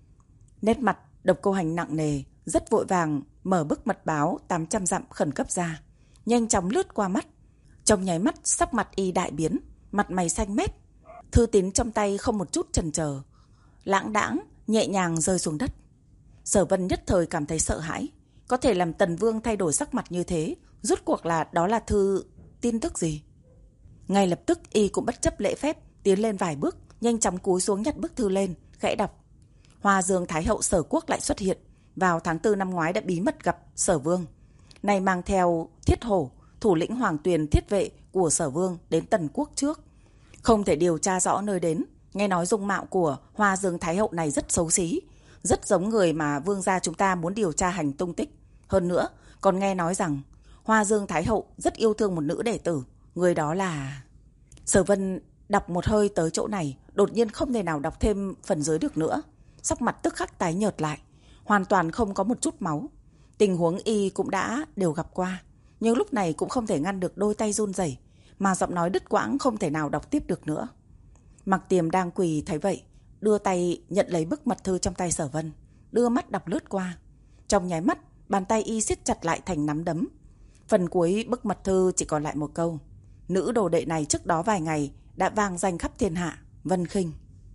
Nét mặt Độc Cô Hành nặng nề, rất vội vàng mở bức mật báo tám trăm dặm khẩn cấp ra, nhanh chóng lướt qua mắt. Trong nháy mắt sắc mặt y đại biến, mặt mày xanh mét. Thư tín trong tay không một chút chần chờ, lãng đãng nhẹ nhàng rơi xuống đất. Sở Vân nhất thời cảm thấy sợ hãi, có thể làm Tần Vương thay đổi sắc mặt như thế, rốt cuộc là đó là thư tin tức gì? Ngay lập tức y cũng bất chấp lễ phép tiến lên vài bước, nhanh chóng cúi xuống nhặt bức thư lên, khẽ đọc. Hoa Dương Thái hậu Sở Quốc lại xuất hiện, vào tháng tư năm ngoái đã bí mật gặp Sở Vương. Nay mang theo Thiết Hổ, thủ lĩnh Hoàng Tuyền thiết vệ của Sở Vương đến Tần Quốc trước. Không thể điều tra rõ nơi đến, nghe nói dung mạo của Hoa Dương Thái hậu này rất xấu xí, rất giống người mà vương gia chúng ta muốn điều tra hành tung tích. Hơn nữa, còn nghe nói rằng Hoa Dương Thái hậu rất yêu thương một nữ đệ tử, người đó là... Sở Vân đọc một hơi tới chỗ này, đột nhiên không thể nào đọc thêm phần dưới được nữa. Sắc mặt tức khắc tái nhợt lại, hoàn toàn không có một chút máu. Tình huống y cũng đã đều gặp qua, nhưng lúc này cũng không thể ngăn được đôi tay run rẩy, mà giọng nói đứt quãng không thể nào đọc tiếp được nữa. Mặc Tiềm đang quỳ thấy vậy, đưa tay nhận lấy bức mật thư trong tay Sở Vân, đưa mắt đọc lướt qua. Trong nháy mắt, bàn tay y siết chặt lại thành nắm đấm. Phần cuối bức mật thư chỉ còn lại một câu: nữ đồ đệ này trước đó vài ngày đã vang danh khắp thiên hạ, Vân Khinh.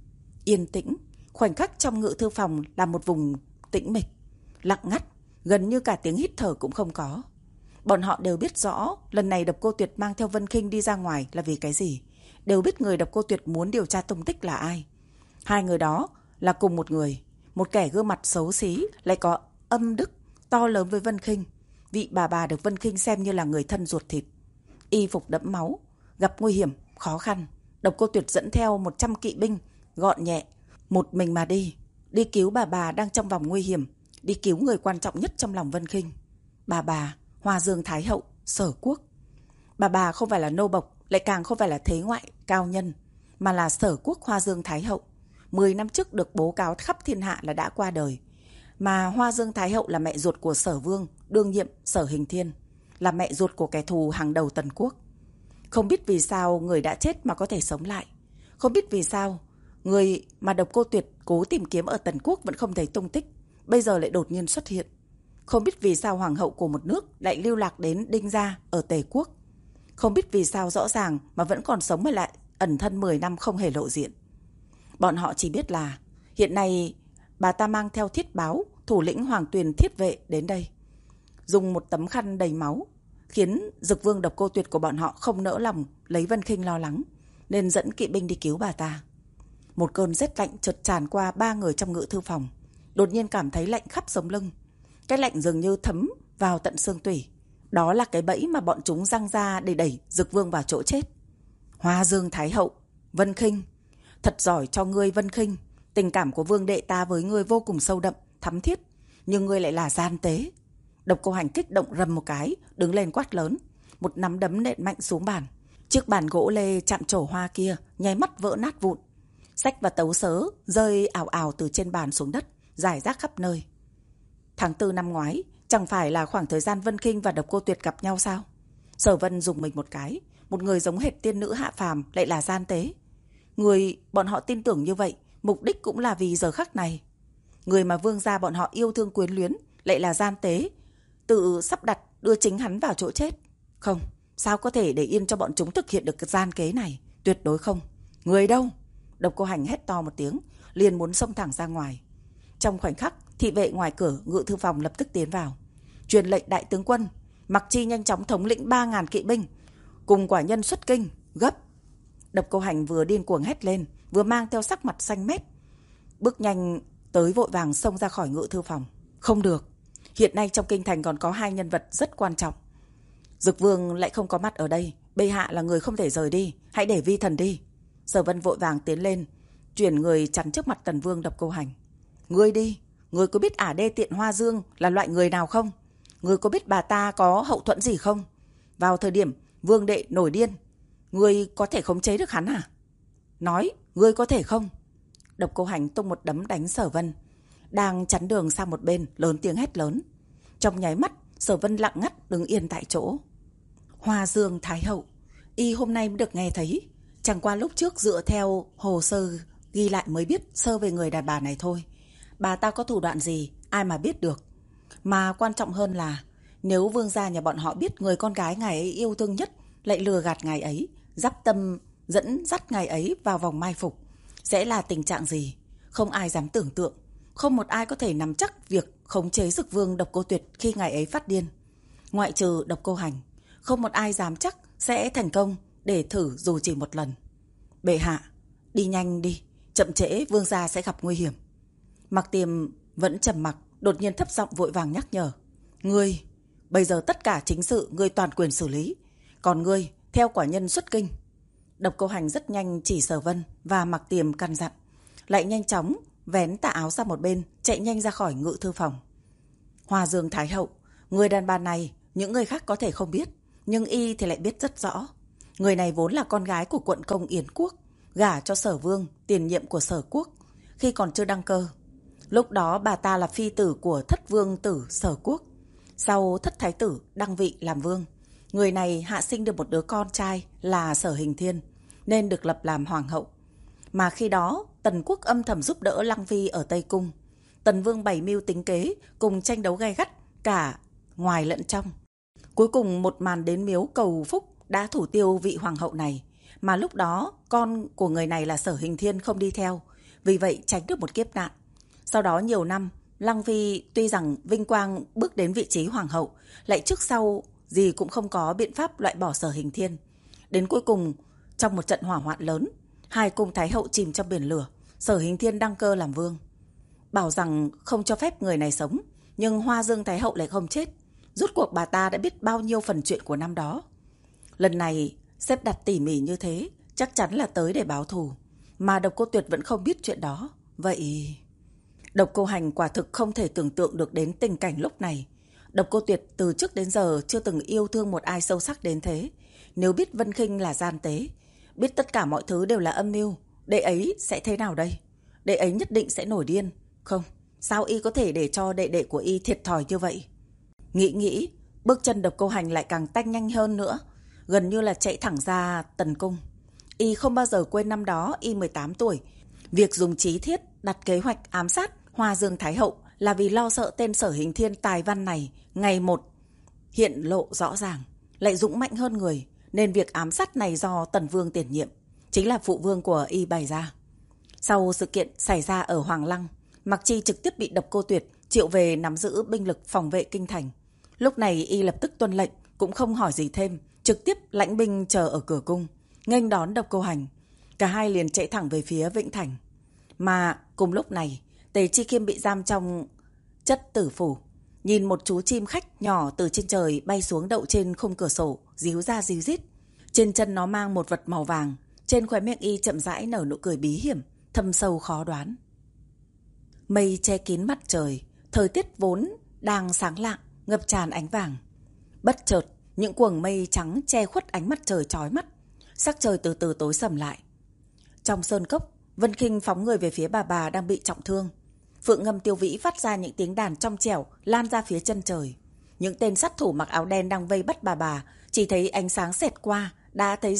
Yên tĩnh, khoảnh khắc trong ngự thư phòng là một vùng tĩnh mịch, lặng ngắt, gần như cả tiếng hít thở cũng không có. Bọn họ đều biết rõ lần này Độc Cô Tuyệt mang theo Vân Khinh đi ra ngoài là vì cái gì, đều biết người Độc Cô Tuyệt muốn điều tra tung tích là ai. Hai người đó là cùng một người, một kẻ gương mặt xấu xí lại có âm đức to lớn với Vân Khinh. Vị bà bà được Vân Khinh xem như là người thân ruột thịt. Y phục đẫm máu, gặp nguy hiểm, khó khăn, Độc Cô Tuyệt dẫn theo một trăm kỵ binh, gọn nhẹ, một mình mà đi, đi cứu bà bà đang trong vòng nguy hiểm, đi cứu người quan trọng nhất trong lòng Vân Khinh. Bà bà, Hoa Dương Thái hậu, Sở Quốc. Bà bà không phải là nô bộc, lại càng không phải là thế ngoại, cao nhân, mà là Sở Quốc Hoa Dương Thái hậu. mười năm trước được bố cáo khắp thiên hạ là đã qua đời. Mà Hoa Dương Thái Hậu là mẹ ruột của Sở Vương, đương nhiệm Sở Hình Thiên, là mẹ ruột của kẻ thù hàng đầu Tần Quốc. Không biết vì sao người đã chết mà có thể sống lại. Không biết vì sao người mà Độc Cô Tuyệt cố tìm kiếm ở Tần Quốc vẫn không thấy tung tích, bây giờ lại đột nhiên xuất hiện. Không biết vì sao hoàng hậu của một nước lại lưu lạc đến Đinh Gia ở Tề Quốc. Không biết vì sao rõ ràng mà vẫn còn sống mà lại ẩn thân mười năm không hề lộ diện. Bọn họ chỉ biết là hiện nay bà ta mang theo Thiết Báo, thủ lĩnh Hoàng Tuyền Thiết Vệ đến đây, dùng một tấm khăn đầy máu, khiến Dực Vương Độc Cô Tuyệt của bọn họ không nỡ lòng lấy Vân Khinh lo lắng, nên dẫn kỵ binh đi cứu bà ta. Một cơn rét lạnh chợt tràn qua ba người trong ngự thư phòng, đột nhiên cảm thấy lạnh khắp sống lưng. Cái lạnh dường như thấm vào tận xương tủy. Đó là cái bẫy mà bọn chúng giăng ra để đẩy Dực Vương vào chỗ chết. Hoa Dương Thái Hậu, Vân Khinh, thật giỏi cho ngươi Vân Khinh. Tình cảm của vương đệ ta với ngươi vô cùng sâu đậm, thắm thiết, nhưng ngươi lại là gian tế. Độc Cô Hành kích động rầm một cái, đứng lên quát lớn, một nắm đấm nện mạnh xuống bàn. Chiếc bàn gỗ lê chạm trổ hoa kia nháy mắt vỡ nát vụn. Sách và tấu sớ rơi ảo ảo từ trên bàn xuống đất, rải rác khắp nơi. Tháng tư năm ngoái, chẳng phải là khoảng thời gian Vân Khinh và Độc Cô Tuyệt gặp nhau sao? Sở Vân dùng mình một cái, một người giống hệt tiên nữ hạ phàm lại là gian tế. Người bọn họ tin tưởng như vậy, mục đích cũng là vì giờ khắc này. Người mà vương gia bọn họ yêu thương quyến luyến lại là gian tế, tự sắp đặt đưa chính hắn vào chỗ chết. Không, sao có thể để yên cho bọn chúng thực hiện được cái gian kế này? Tuyệt đối không. Người đâu? Độc Cô Hành hét to một tiếng, liền muốn xông thẳng ra ngoài. Trong khoảnh khắc, thị vệ ngoài cửa ngự thư phòng lập tức tiến vào, truyền lệnh đại tướng quân Mặc Chi nhanh chóng thống lĩnh ba ngàn kỵ binh cùng quả nhân xuất kinh, gấp. Độc Cô Hành vừa điên cuồng hét lên, vừa mang theo sắc mặt xanh mét, bước nhanh tới vội vàng xông ra khỏi ngự thư phòng. Không được, hiện nay trong kinh thành còn có hai nhân vật rất quan trọng. Dực Vương lại không có mặt ở đây, bệ hạ là người không thể rời đi, hãy để vi thần đi. Sở Vân vội vàng tiến lên, chuyển người chắn trước mặt Tần Vương Độc Cô Hành. Ngươi đi, ngươi có biết ả đê tiện Hoa Dương là loại người nào không? Ngươi có biết bà ta có hậu thuẫn gì không? Vào thời điểm vương đệ nổi điên, ngươi có thể khống chế được hắn à? Nói, ngươi có thể không? Độc Cô Hành tung một đấm đánh Sở Vân, đang chắn đường sang một bên, lớn tiếng hét lớn. Trong nháy mắt, Sở Vân lặng ngắt đứng yên tại chỗ. Hoa Dương Thái Hậu, y hôm nay mới được nghe thấy, chẳng qua lúc trước dựa theo hồ sơ ghi lại mới biết sơ về người đàn bà này thôi. Bà ta có thủ đoạn gì, ai mà biết được. Mà quan trọng hơn là, nếu vương gia nhà bọn họ biết người con gái ngài ấy yêu thương nhất lại lừa gạt ngài ấy, dắp tâm dẫn dắt ngài ấy vào vòng mai phục, sẽ là tình trạng gì? Không ai dám tưởng tượng. Không một ai có thể nắm chắc việc khống chế Dực Vương Độc Cô Tuyệt khi ngài ấy phát điên. Ngoại trừ Độc Cô Hành, không một ai dám chắc sẽ thành công để thử dù chỉ một lần. Bệ hạ, đi nhanh đi, chậm trễ vương gia sẽ gặp nguy hiểm. Mặc Tiềm vẫn trầm mặc, đột nhiên thấp giọng vội vàng nhắc nhở. Ngươi, bây giờ tất cả chính sự ngươi toàn quyền xử lý, còn ngươi theo quả nhân xuất kinh. Độc Cô Hành rất nhanh chỉ Sở Vân và Mặc Tiềm căn dặn, lại nhanh chóng vén tà áo ra một bên, chạy nhanh ra khỏi ngự thư phòng. Hoa Dương Thái Hậu, người đàn bà này những người khác có thể không biết, nhưng y thì lại biết rất rõ. Người này vốn là con gái của quận công Yến Quốc, gả cho Sở Vương, tiền nhiệm của Sở Quốc, khi còn chưa đăng cơ. Lúc đó bà ta là phi tử của thất vương tử Sở Quốc. Sau thất thái tử đăng vị làm vương, người này hạ sinh được một đứa con trai là Sở Hình Thiên, nên được lập làm hoàng hậu. Mà khi đó Tần Quốc âm thầm giúp đỡ Lăng Phi ở Tây Cung. Tần Vương bày mưu tính kế, cùng tranh đấu gay gắt cả ngoài lẫn trong. Cuối cùng một màn đến miếu cầu phúc đã thủ tiêu vị hoàng hậu này. Mà lúc đó con của người này là Sở Hình Thiên không đi theo, vì vậy tránh được một kiếp nạn. Sau đó nhiều năm, Lăng Phi tuy rằng vinh quang bước đến vị trí hoàng hậu, lại trước sau gì cũng không có biện pháp loại bỏ Sở Hình Thiên. Đến cuối cùng, trong một trận hỏa hoạn lớn, hai cung thái hậu chìm trong biển lửa, Sở Hình Thiên đăng cơ làm vương. Bảo rằng không cho phép người này sống, nhưng Hoa Dương Thái Hậu lại không chết. Rốt cuộc bà ta đã biết bao nhiêu phần chuyện của năm đó. Lần này xếp đặt tỉ mỉ như thế, chắc chắn là tới để báo thù. Mà Độc Cô Tuyệt vẫn không biết chuyện đó. Vậy Độc Cô Hành quả thực không thể tưởng tượng được đến tình cảnh lúc này. Độc Cô Tuyệt từ trước đến giờ chưa từng yêu thương một ai sâu sắc đến thế. Nếu biết Vân Khinh là gian tế, biết tất cả mọi thứ đều là âm mưu, đệ ấy sẽ thế nào đây? đệ ấy nhất định sẽ nổi điên. Không, sao y có thể để cho đệ đệ của y thiệt thòi như vậy? Nghĩ nghĩ, bước chân Độc Cô Hành lại càng tanh nhanh hơn nữa, gần như là chạy thẳng ra tần cung. Y không bao giờ quên năm đó y mười tám tuổi, việc dùng trí thiết đặt kế hoạch ám sát Hoa Dương Thái Hậu là vì lo sợ tên Sở Hình Thiên tài văn này ngày một hiện lộ rõ ràng, lại dũng mạnh hơn người, nên việc ám sát này do Tần Vương tiền nhiệm, chính là phụ vương của y bày ra. Sau sự kiện xảy ra ở Hoàng Lăng, Mạc Chi trực tiếp bị Độc Cô Tuyệt triệu về nắm giữ binh lực phòng vệ kinh thành. Lúc này y lập tức tuân lệnh, cũng không hỏi gì thêm, trực tiếp lãnh binh chờ ở cửa cung, nghênh đón Độc Cô Hành. Cả hai liền chạy thẳng về phía Vĩnh Thành. Mà cùng lúc này, Tề Chi Khiêm bị giam trong chất tử phủ, nhìn một chú chim khách nhỏ từ trên trời bay xuống đậu trên khung cửa sổ, ríu ra ríu rít. Trên chân nó mang một vật màu vàng, trên khóe miệng y chậm rãi nở nụ cười bí hiểm, thâm sâu khó đoán. Mây che kín mặt trời, thời tiết vốn đang sáng lạng, ngập tràn ánh vàng. Bất chợt, những quầng mây trắng che khuất ánh mặt trời chói mắt, sắc trời từ từ tối sầm lại. Trong sơn cốc, Vân Khinh phóng người về phía bà bà đang bị trọng thương. Phượng Ngâm Tiêu Vĩ phát ra những tiếng đàn trong trẻo lan ra phía chân trời. Những tên sát thủ mặc áo đen đang vây bắt bà bà, chỉ thấy ánh sáng xẹt qua, đã thấy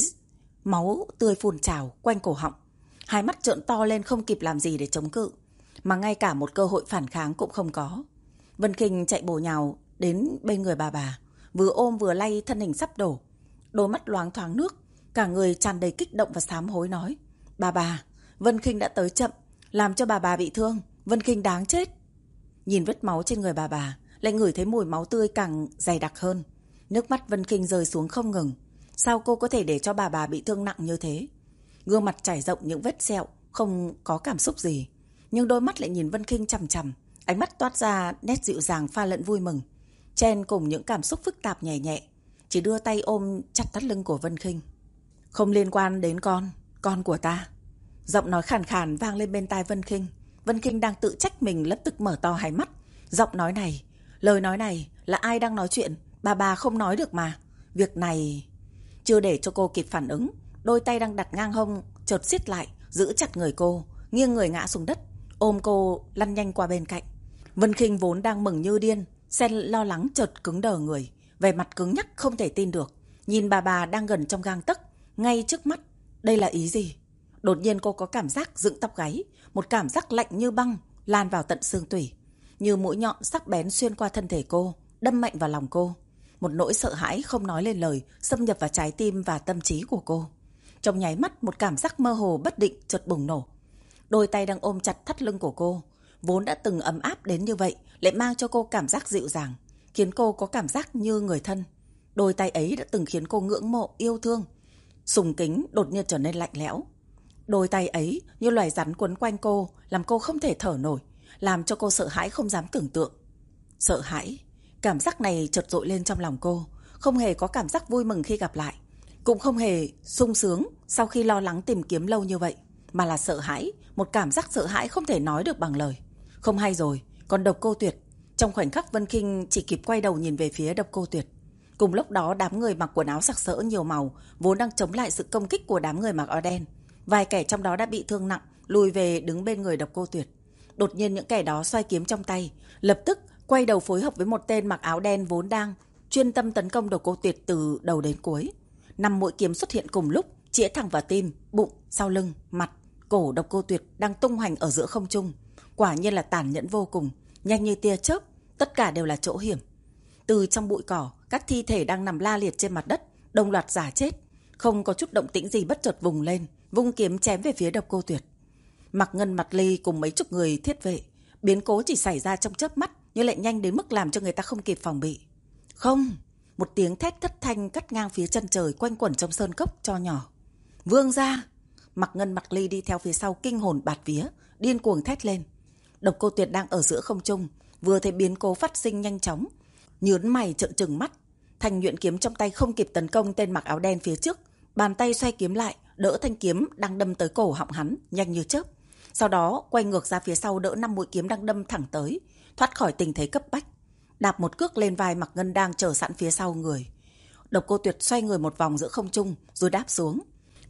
máu tươi phun trào quanh cổ họng. Hai mắt trợn to lên không kịp làm gì để chống cự, mà ngay cả một cơ hội phản kháng cũng không có. Vân Khinh chạy bổ nhào đến bên người bà bà, vừa ôm vừa lay thân hình sắp đổ. Đôi mắt loáng thoáng nước, cả người tràn đầy kích động và sám hối nói: Bà bà, Vân Khinh đã tới chậm, làm cho bà bà bị thương, Vân Khinh đáng chết. Nhìn vết máu trên người bà bà, lại ngửi thấy mùi máu tươi càng dày đặc hơn. Nước mắt Vân Khinh rơi xuống không ngừng. Sao cô có thể để cho bà bà bị thương nặng như thế? Gương mặt trải rộng những vết sẹo, không có cảm xúc gì, nhưng đôi mắt lại nhìn Vân Khinh chằm chằm, ánh mắt toát ra nét dịu dàng pha lẫn vui mừng, chen cùng những cảm xúc phức tạp nhẹ nhẹ. Chỉ đưa tay ôm chặt thắt lưng của Vân Khinh. Không liên quan đến con, con của ta. Giọng nói khàn khàn vang lên bên tai Vân Khinh. Vân Khinh đang tự trách mình, lập tức mở to hai mắt. Giọng nói này, lời nói này là ai đang nói chuyện? Bà bà không nói được mà. Việc này... Chưa để cho cô kịp phản ứng, đôi tay đang đặt ngang hông chợt siết lại, giữ chặt người cô, nghiêng người ngã xuống đất, ôm cô lăn nhanh qua bên cạnh. Vân Khinh vốn đang mừng như điên, xen lo lắng chợt cứng đờ người, vẻ mặt cứng nhắc không thể tin được, nhìn bà bà đang gần trong gang tấc, ngay trước mắt. Đây là ý gì? Đột nhiên cô có cảm giác dựng tóc gáy, một cảm giác lạnh như băng lan vào tận xương tủy, như mũi nhọn sắc bén xuyên qua thân thể cô, đâm mạnh vào lòng cô. Một nỗi sợ hãi không nói lên lời xâm nhập vào trái tim và tâm trí của cô. Trong nháy mắt, một cảm giác mơ hồ bất định chợt bùng nổ. Đôi tay đang ôm chặt thắt lưng của cô, vốn đã từng ấm áp đến như vậy, lại mang cho cô cảm giác dịu dàng, khiến cô có cảm giác như người thân. Đôi tay ấy đã từng khiến cô ngưỡng mộ, yêu thương, sùng kính, đột nhiên trở nên lạnh lẽo. Đôi tay ấy như loài rắn quấn quanh cô, làm cô không thể thở nổi, làm cho cô sợ hãi không dám tưởng tượng. Sợ hãi, cảm giác này chợt dội lên trong lòng cô, không hề có cảm giác vui mừng khi gặp lại, cũng không hề sung sướng sau khi lo lắng tìm kiếm lâu như vậy, mà là sợ hãi, một cảm giác sợ hãi không thể nói được bằng lời. Không hay rồi, còn Độc Cô Tuyệt. Trong khoảnh khắc Vân Khinh chỉ kịp quay đầu nhìn về phía Độc Cô Tuyệt. Cùng lúc đó, đám người mặc quần áo sặc sỡ nhiều màu vốn đang chống lại sự công kích của đám người mặc áo đen, vài kẻ trong đó đã bị thương nặng, lùi về đứng bên người Độc Cô Tuyệt. Đột nhiên những kẻ đó xoay kiếm trong tay, lập tức quay đầu phối hợp với một tên mặc áo đen vốn đang chuyên tâm tấn công Độc Cô Tuyệt từ đầu đến cuối. Năm mũi kiếm xuất hiện cùng lúc, chĩa thẳng vào tim, bụng, sau lưng, mặt, cổ Độc Cô Tuyệt đang tung hoành ở giữa không trung. Quả nhiên là tàn nhẫn vô cùng, nhanh như tia chớp, tất cả đều là chỗ hiểm. Từ trong bụi cỏ, các thi thể đang nằm la liệt trên mặt đất, đồng loạt giả chết, không có chút động tĩnh gì bất chợt vùng lên, vung kiếm chém về phía Độc Cô Tuyệt. Mạc Ngân, Mạc Ly cùng mấy chục người thiết vệ, biến cố chỉ xảy ra trong chớp mắt, nhưng lại nhanh đến mức làm cho người ta không kịp phòng bị. Không, một tiếng thét thất thanh cắt ngang phía chân trời, quanh quẩn trong sơn cốc cho nhỏ. Vương gia! Mạc Ngân, Mạc Ly đi theo phía sau kinh hồn bạt vía, điên cuồng thét lên. Độc Cô Tuyệt đang ở giữa không trung, vừa thấy biến cố phát sinh nhanh chóng, nhướng mày trợn trừng mắt. Thanh nhuyễn kiếm trong tay không kịp tấn công tên mặc áo đen phía trước, bàn tay xoay kiếm lại, đỡ thanh kiếm đang đâm tới cổ họng hắn, nhanh như chớp. Sau đó quay ngược ra phía sau, đỡ năm mũi kiếm đang đâm thẳng tới, thoát khỏi tình thế cấp bách, đạp một cước lên vai Mạc Ngân đang chờ sẵn phía sau người. Độc Cô Tuyệt xoay người một vòng giữa không trung rồi đáp xuống.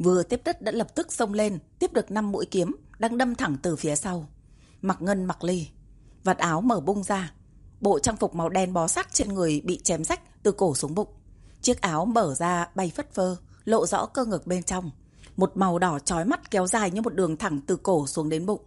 Vừa tiếp đất đã lập tức xông lên, tiếp được năm mũi kiếm đang đâm thẳng từ phía sau. Mặc Ngân, Mặc Ly, vạt áo mở bung ra, bộ trang phục màu đen bó sát trên người bị chém rách từ cổ xuống bụng. Chiếc áo mở ra bay phất phơ, lộ rõ cơ ngực bên trong. Một màu đỏ chói mắt kéo dài như một đường thẳng từ cổ xuống đến bụng.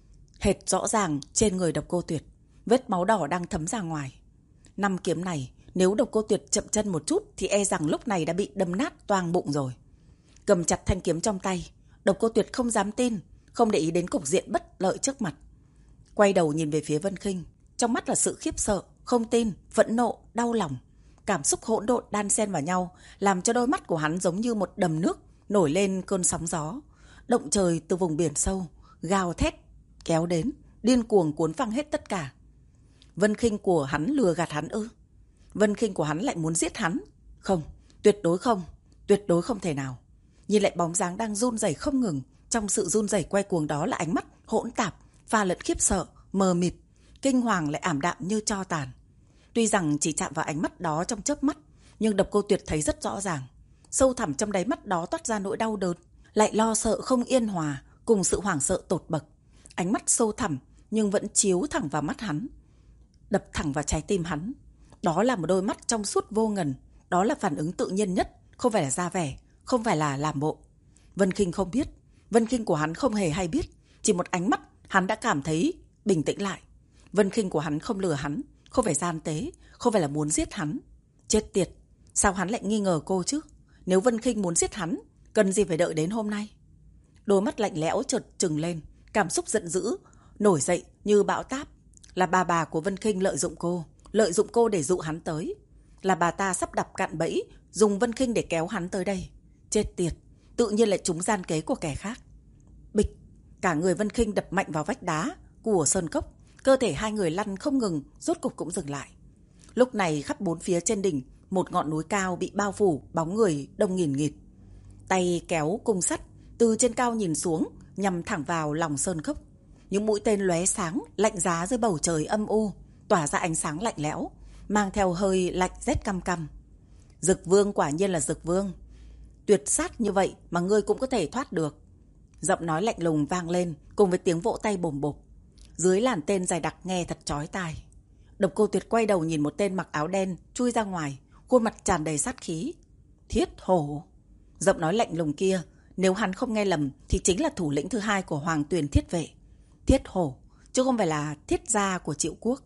Hệt rõ ràng trên người Độc Cô Tuyệt, vết máu đỏ đang thấm ra ngoài. Năm kiếm này, nếu Độc Cô Tuyệt chậm chân một chút thì e rằng lúc này đã bị đâm nát toang bụng rồi. Cầm chặt thanh kiếm trong tay, Độc Cô Tuyệt không dám tin, không để ý đến cục diện bất lợi trước mặt. Quay đầu nhìn về phía Vân Khinh, trong mắt là sự khiếp sợ, không tin, phẫn nộ, đau lòng. Cảm xúc hỗn độn đan xen vào nhau, làm cho đôi mắt của hắn giống như một đầm nước nổi lên cơn sóng gió. Động trời từ vùng biển sâu, gào thét, kéo đến, điên cuồng cuốn phăng hết tất cả. Vân Khinh của hắn lừa gạt hắn ư? Vân Khinh của hắn lại muốn giết hắn? Không, tuyệt đối không, tuyệt đối không thể nào. Nhìn lại bóng dáng đang run rẩy không ngừng, trong sự run rẩy quay cuồng đó là ánh mắt hỗn tạp, pha lẫn khiếp sợ, mờ mịt, kinh hoàng lại ảm đạm như tro tàn. Tuy rằng chỉ chạm vào ánh mắt đó trong chớp mắt, nhưng Độc Cô Tuyệt thấy rất rõ ràng, sâu thẳm trong đáy mắt đó toát ra nỗi đau đớn, lại lo sợ không yên hòa, cùng sự hoảng sợ tột bậc. Ánh mắt sâu thẳm nhưng vẫn chiếu thẳng vào mắt hắn, đập thẳng vào trái tim hắn. Đó là một đôi mắt trong suốt vô ngần, đó là phản ứng tự nhiên nhất, không phải là ra vẻ, không phải là làm bộ. Vân Khinh không biết, Vân Khinh của hắn không hề hay biết, chỉ một ánh mắt hắn đã cảm thấy bình tĩnh lại. Vân Khinh của hắn không lừa hắn, không phải gian tế, không phải là muốn giết hắn. Chết tiệt, sao hắn lại nghi ngờ cô chứ? Nếu Vân Khinh muốn giết hắn, cần gì phải đợi đến hôm nay? Đôi mắt lạnh lẽo chợt trừng lên, cảm xúc giận dữ nổi dậy như bão táp. Là bà bà của Vân Khinh lợi dụng cô, lợi dụng cô để dụ hắn tới. Là bà ta sắp đập cạn bẫy, dùng Vân Khinh để kéo hắn tới đây. Chết tiệt, tự nhiên lại trúng gian kế của kẻ khác. Bịch, cả người Vân Khinh đập mạnh vào vách đá của sơn cốc, cơ thể hai người lăn không ngừng, rốt cục cũng dừng lại. Lúc này khắp bốn phía trên đỉnh, một ngọn núi cao bị bao phủ, bóng người đông nghìn nghịt. Tay kéo cung sắt, từ trên cao nhìn xuống, nhằm thẳng vào lòng sơn cốc. Những mũi tên lóe sáng, lạnh giá dưới bầu trời âm u, tỏa ra ánh sáng lạnh lẽo, mang theo hơi lạnh rét căm căm. Dực Vương quả nhiên là Dực Vương. Tuyệt sát như vậy mà ngươi cũng có thể thoát được. Giọng nói lạnh lùng vang lên, cùng với tiếng vỗ tay bồm bộp. Dưới làn tên dài đặc nghe thật chói tai. Độc Cô Tuyệt quay đầu nhìn một tên mặc áo đen chui ra ngoài, khuôn mặt tràn đầy sát khí. Thiết Hổ. Giọng nói lạnh lùng kia, nếu hắn không nghe lầm thì chính là thủ lĩnh thứ hai của Hoàng Tuyền Thiết Vệ. Thiết Hổ, chứ không phải là thiết gia của Triệu Quốc.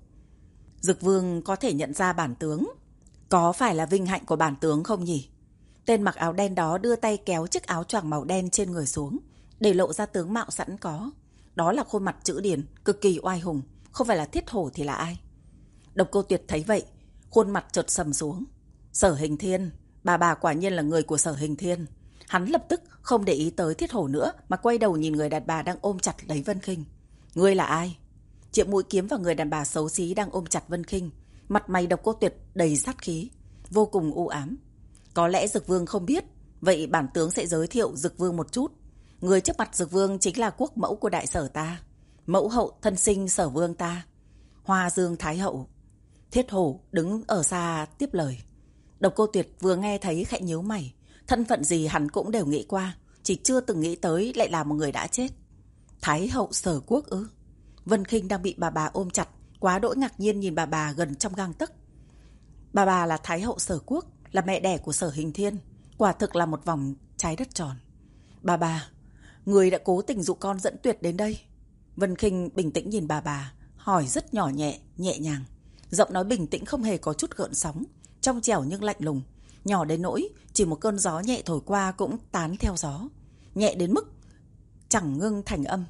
Dực Vương có thể nhận ra bản tướng. Có phải là vinh hạnh của bản tướng không nhỉ? Tên mặc áo đen đó đưa tay kéo chiếc áo choàng màu đen trên người xuống, để lộ ra tướng mạo sẵn có. Đó là khuôn mặt chữ điển, cực kỳ oai hùng. Không phải là Thiết Hổ thì là ai? Độc Cô Tuyệt thấy vậy, khuôn mặt chợt sầm xuống. Sở Hình Thiên, bà bà quả nhiên là người của Sở Hình Thiên. Hắn lập tức không để ý tới Thiết Hổ nữa, mà quay đầu nhìn người đàn bà đang ôm chặt lấy Vân Khinh. Ngươi là ai? Chĩa mũi kiếm vào người đàn bà xấu xí đang ôm chặt Vân Khinh. Mặt mày Độc Cô Tuyệt đầy sát khí, vô cùng u ám. Có lẽ Dực Vương không biết, vậy bản tướng sẽ giới thiệu Dực Vương một chút. Người trước mặt Dực Vương chính là quốc mẫu của đại sở ta, mẫu hậu thân sinh Sở Vương ta, Hoa Dương Thái Hậu. Thiết Hổ đứng ở xa tiếp lời. Độc Cô Tuyệt vừa nghe thấy khẽ nhíu mày. Thân phận gì hắn cũng đều nghĩ qua, chỉ chưa từng nghĩ tới lại là một người đã chết. Thái Hậu Sở Quốc ư? Vân Khinh đang bị bà bà ôm chặt, quá đỗi ngạc nhiên nhìn bà bà gần trong gang tấc. Bà bà là Thái Hậu Sở Quốc, là mẹ đẻ của Sở Hình Thiên, quả thực là một vòng trái đất tròn. Bà bà, người đã cố tình dụ con dẫn Tuyệt đến đây. Vân Khinh bình tĩnh nhìn bà bà, hỏi rất nhỏ nhẹ, nhẹ nhàng. Giọng nói bình tĩnh không hề có chút gợn sóng, trong trẻo nhưng lạnh lùng, nhỏ đến nỗi chỉ một cơn gió nhẹ thổi qua cũng tán theo gió, nhẹ đến mức chẳng ngưng thành âm.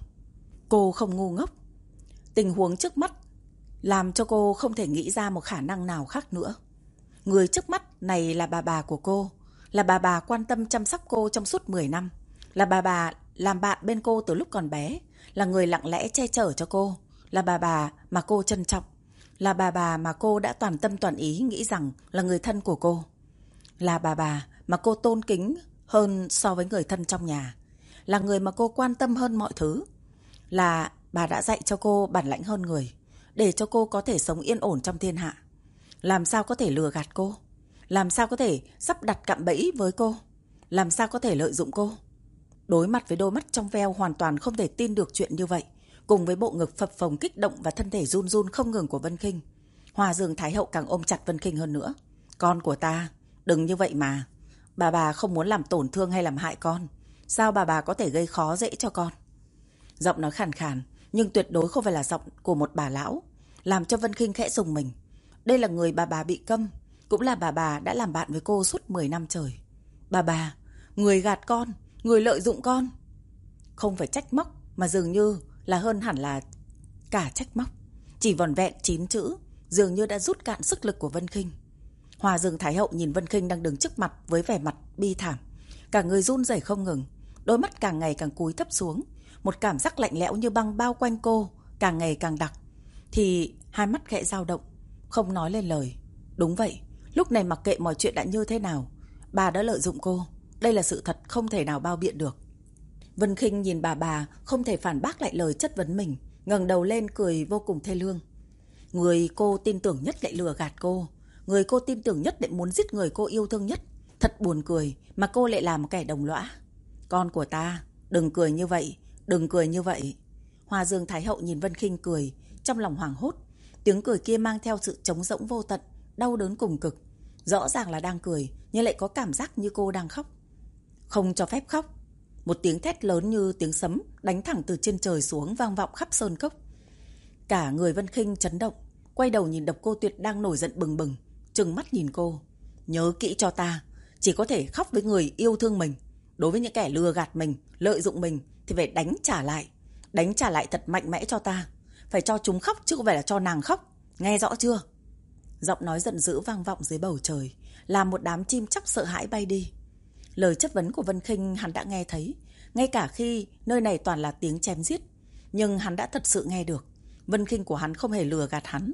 Cô không ngu ngốc. Tình huống trước mắt làm cho cô không thể nghĩ ra một khả năng nào khác nữa. Người trước mắt này là bà bà của cô, là bà bà quan tâm chăm sóc cô trong suốt mười năm, là bà bà làm bạn bên cô từ lúc còn bé, là người lặng lẽ che chở cho cô, là bà bà mà cô trân trọng, là bà bà mà cô đã toàn tâm toàn ý nghĩ rằng là người thân của cô, là bà bà mà cô tôn kính hơn so với người thân trong nhà, là người mà cô quan tâm hơn mọi thứ, là bà đã dạy cho cô bản lãnh hơn người, để cho cô có thể sống yên ổn trong thiên hạ. Làm sao có thể lừa gạt cô? Làm sao có thể sắp đặt cạm bẫy với cô? Làm sao có thể lợi dụng cô? Đối mặt với đôi mắt trong veo hoàn toàn không thể tin được chuyện như vậy, cùng với bộ ngực phập phồng kích động và thân thể run run không ngừng của Vân Khinh, Hoa Dương Thái Hậu càng ôm chặt Vân Khinh hơn nữa. Con của ta, đừng như vậy mà. Bà bà không muốn làm tổn thương hay làm hại con. Sao bà bà có thể gây khó dễ cho con? Giọng nói khàn khàn, nhưng tuyệt đối không phải là giọng của một bà lão, làm cho Vân Khinh khẽ rùng mình. Đây là người bà bà bị câm, cũng là bà bà đã làm bạn với cô suốt mười năm trời. Bà bà, người gạt con, người lợi dụng con. Không phải trách móc, mà dường như là hơn hẳn là cả trách móc. Chỉ vỏn vẹn chín chữ, dường như đã rút cạn sức lực của Vân Khinh. Hoa Dương Thái Hậu nhìn Vân Khinh đang đứng trước mặt với vẻ mặt bi thảm, cả người run rẩy không ngừng, đôi mắt càng ngày càng cúi thấp xuống, một cảm giác lạnh lẽo như băng bao quanh cô, càng ngày càng đặc. Thì hai mắt khẽ dao động, không nói lên lời. Đúng vậy, lúc này mặc kệ mọi chuyện đã như thế nào, bà đã lợi dụng cô. Đây là sự thật không thể nào bao biện được. Vân Khinh nhìn bà bà không thể phản bác lại lời chất vấn mình, ngẩng đầu lên cười vô cùng thê lương. Người cô tin tưởng nhất lại lừa gạt cô, người cô tin tưởng nhất lại muốn giết người cô yêu thương nhất. Thật buồn cười mà cô lại làm kẻ đồng lõa. Con của ta, đừng cười như vậy, đừng cười như vậy. Hoa Dương Thái Hậu nhìn Vân Khinh cười, trong lòng hoảng hốt. Tiếng cười kia mang theo sự trống rỗng vô tận, đau đớn cùng cực. Rõ ràng là đang cười, nhưng lại có cảm giác như cô đang khóc. Không cho phép khóc. Một tiếng thét lớn như tiếng sấm đánh thẳng từ trên trời xuống, vang vọng khắp sơn cốc. Cả người Vân Khinh chấn động, quay đầu nhìn Độc Cô Tuyệt đang nổi giận bừng bừng, trừng mắt nhìn cô. Nhớ kỹ cho ta, chỉ có thể khóc với người yêu thương mình. Đối với những kẻ lừa gạt mình, lợi dụng mình thì phải đánh trả lại. Đánh trả lại thật mạnh mẽ cho ta. Phải cho chúng khóc chứ không phải là cho nàng khóc. Nghe rõ chưa? Giọng nói giận dữ vang vọng dưới bầu trời, làm một đám chim chóc sợ hãi bay đi. Lời chất vấn của Vân Khinh hắn đã nghe thấy, ngay cả khi nơi này toàn là tiếng chém giết. Nhưng hắn đã thật sự nghe được. Vân Khinh của hắn không hề lừa gạt hắn.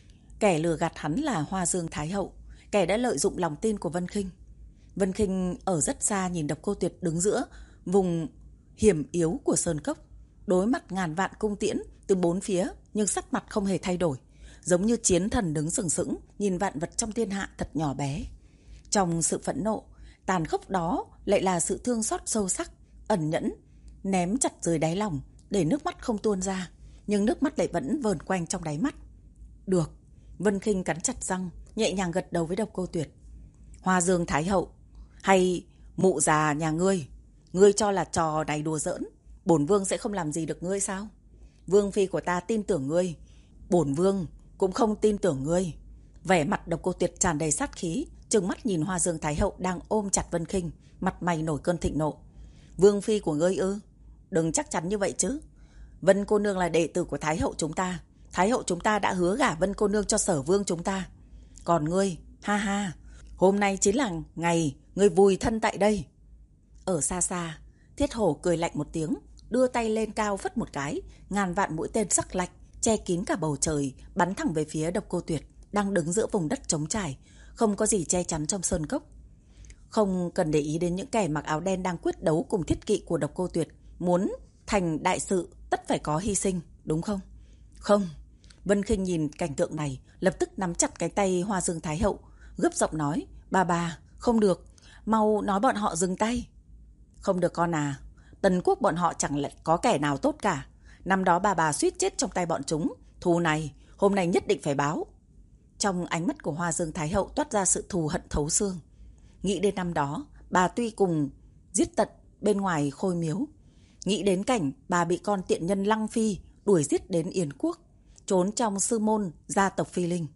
Kẻ lừa gạt hắn là Hoa Dương Thái Hậu, kẻ đã lợi dụng lòng tin của Vân Khinh. Vân Khinh ở rất xa nhìn Độc Cô Tuyệt đứng giữa vùng hiểm yếu của sơn cốc, đối mặt ngàn vạn cung tiễn từ bốn phía, nhưng sắc mặt không hề thay đổi, giống như chiến thần đứng sừng sững nhìn vạn vật trong thiên hạ thật nhỏ bé. Trong sự phẫn nộ, tàn khốc đó lại là sự thương xót sâu sắc, ẩn nhẫn, ném chặt dưới đáy lòng để nước mắt không tuôn ra, nhưng nước mắt lại vẫn vờn quanh trong đáy mắt. Được. Vân Khinh cắn chặt răng, nhẹ nhàng gật đầu với Độc Cô Tuyệt. Hoa Dương Thái Hậu, hay mụ già nhà ngươi, ngươi cho là trò này đùa giỡn, bổn vương sẽ không làm gì được ngươi sao? Vương phi của ta tin tưởng ngươi, bổn vương cũng không tin tưởng ngươi. Vẻ mặt Độc Cô Tuyệt tràn đầy sát khí, trừng mắt nhìn Hoa Dương Thái Hậu đang ôm chặt Vân Khinh, mặt mày nổi cơn thịnh nộ. Vương phi của ngươi ư? Đừng chắc chắn như vậy chứ. Vân cô nương là đệ tử của Thái Hậu chúng ta. Thái Hậu chúng ta đã hứa gả Vân cô nương cho Sở Vương chúng ta. Còn ngươi, ha ha, hôm nay chính là ngày ngươi vùi thân tại đây. Ở xa xa, Thiết Hổ cười lạnh một tiếng, đưa tay lên cao phất một cái, ngàn vạn mũi tên sắc lạnh che kín cả bầu trời, bắn thẳng về phía Độc Cô Tuyệt đang đứng giữa vùng đất trống trải, không có gì che chắn trong sơn cốc. Không cần để ý đến những kẻ mặc áo đen đang quyết đấu cùng thiết kỵ của Độc Cô Tuyệt, muốn thành đại sự tất phải có hy sinh, đúng không? Không. Vân Khinh nhìn cảnh tượng này, lập tức nắm chặt cái tay Hoa Dương Thái Hậu, gấp giọng nói, bà bà, không được, mau nói bọn họ dừng tay. Không được con à, Tần quốc bọn họ chẳng lẽ có kẻ nào tốt cả. Năm đó bà bà suýt chết trong tay bọn chúng, thù này, hôm nay nhất định phải báo. Trong ánh mắt của Hoa Dương Thái Hậu toát ra sự thù hận thấu xương. Nghĩ đến năm đó, bà tuy cùng giết tận bên ngoài Khôi Miếu, nghĩ đến cảnh bà bị con tiện nhân Lăng Phi đuổi giết đến Yến Quốc, trốn trong sư môn gia tộc Phi Linh.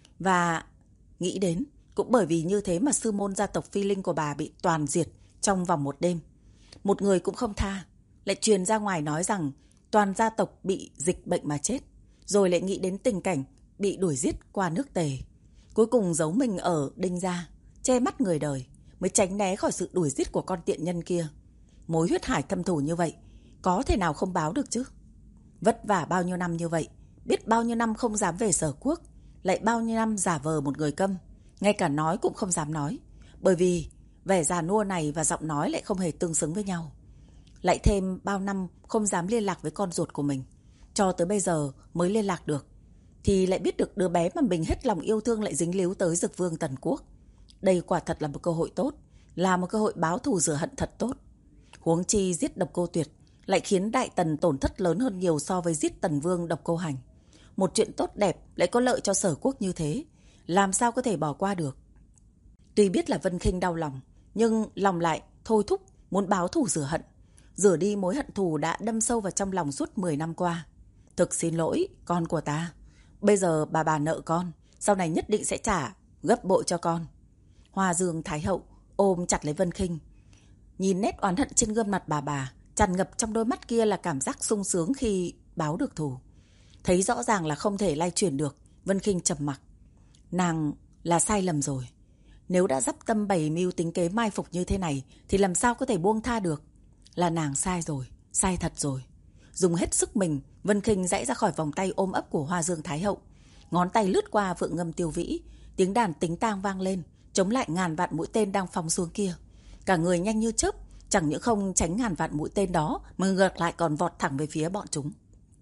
Và nghĩ đến, cũng bởi vì như thế mà sư môn gia tộc Phi Linh của bà bị toàn diệt trong vòng một đêm. Một người cũng không tha, lại truyền ra ngoài nói rằng toàn gia tộc bị dịch bệnh mà chết. Rồi lại nghĩ đến tình cảnh bị đuổi giết qua nước Tề. Cuối cùng giấu mình ở Đinh Gia, che mắt người đời, mới tránh né khỏi sự đuổi giết của con tiện nhân kia. Mối huyết hải thâm thù như vậy, có thể nào không báo được chứ? Vất vả bao nhiêu năm như vậy, biết bao nhiêu năm không dám về Sở Quốc, lại bao nhiêu năm giả vờ một người câm, ngay cả nói cũng không dám nói, bởi vì vẻ già nua này và giọng nói lại không hề tương xứng với nhau. Lại thêm bao năm không dám liên lạc với con ruột của mình, cho tới bây giờ mới liên lạc được, thì lại biết được đứa bé mà mình hết lòng yêu thương lại dính líu tới Dực Vương Tần Quốc. Đây quả thật là một cơ hội tốt, là một cơ hội báo thù rửa hận thật tốt. Huống chi giết Độc Cô Tuyệt lại khiến Đại Tần tổn thất lớn hơn nhiều so với giết Tần Vương Độc Cô Hành. Một chuyện tốt đẹp lại có lợi cho Sở Quốc như thế, làm sao có thể bỏ qua được. Tuy biết là Vân Khinh đau lòng, nhưng lòng lại thôi thúc muốn báo thù rửa hận, rửa đi mối hận thù đã đâm sâu vào trong lòng suốt mười năm qua. Thực xin lỗi, con của ta. Bây giờ bà bà nợ con, sau này nhất định sẽ trả gấp bội cho con. Hoa Dương Thái Hậu ôm chặt lấy Vân Khinh. Nhìn nét oán hận trên gương mặt bà bà, tràn ngập trong đôi mắt kia là cảm giác sung sướng khi báo được thù. Thấy rõ ràng là không thể lay chuyển được, Vân Khinh trầm mặc. Nàng là sai lầm rồi. Nếu đã dắp tâm bày mưu tính kế mai phục như thế này thì làm sao có thể buông tha được. Là nàng sai rồi, sai thật rồi. Dùng hết sức mình, Vân Khinh giãy ra khỏi vòng tay ôm ấp của Hoa Dương Thái Hậu. Ngón tay lướt qua Phượng Ngâm Tiêu Vĩ, tiếng đàn tính tang vang lên, chống lại ngàn vạn mũi tên đang phóng xuống kia. Cả người nhanh như chớp, chẳng những không tránh ngàn vạn mũi tên đó mà ngược lại còn vọt thẳng về phía bọn chúng.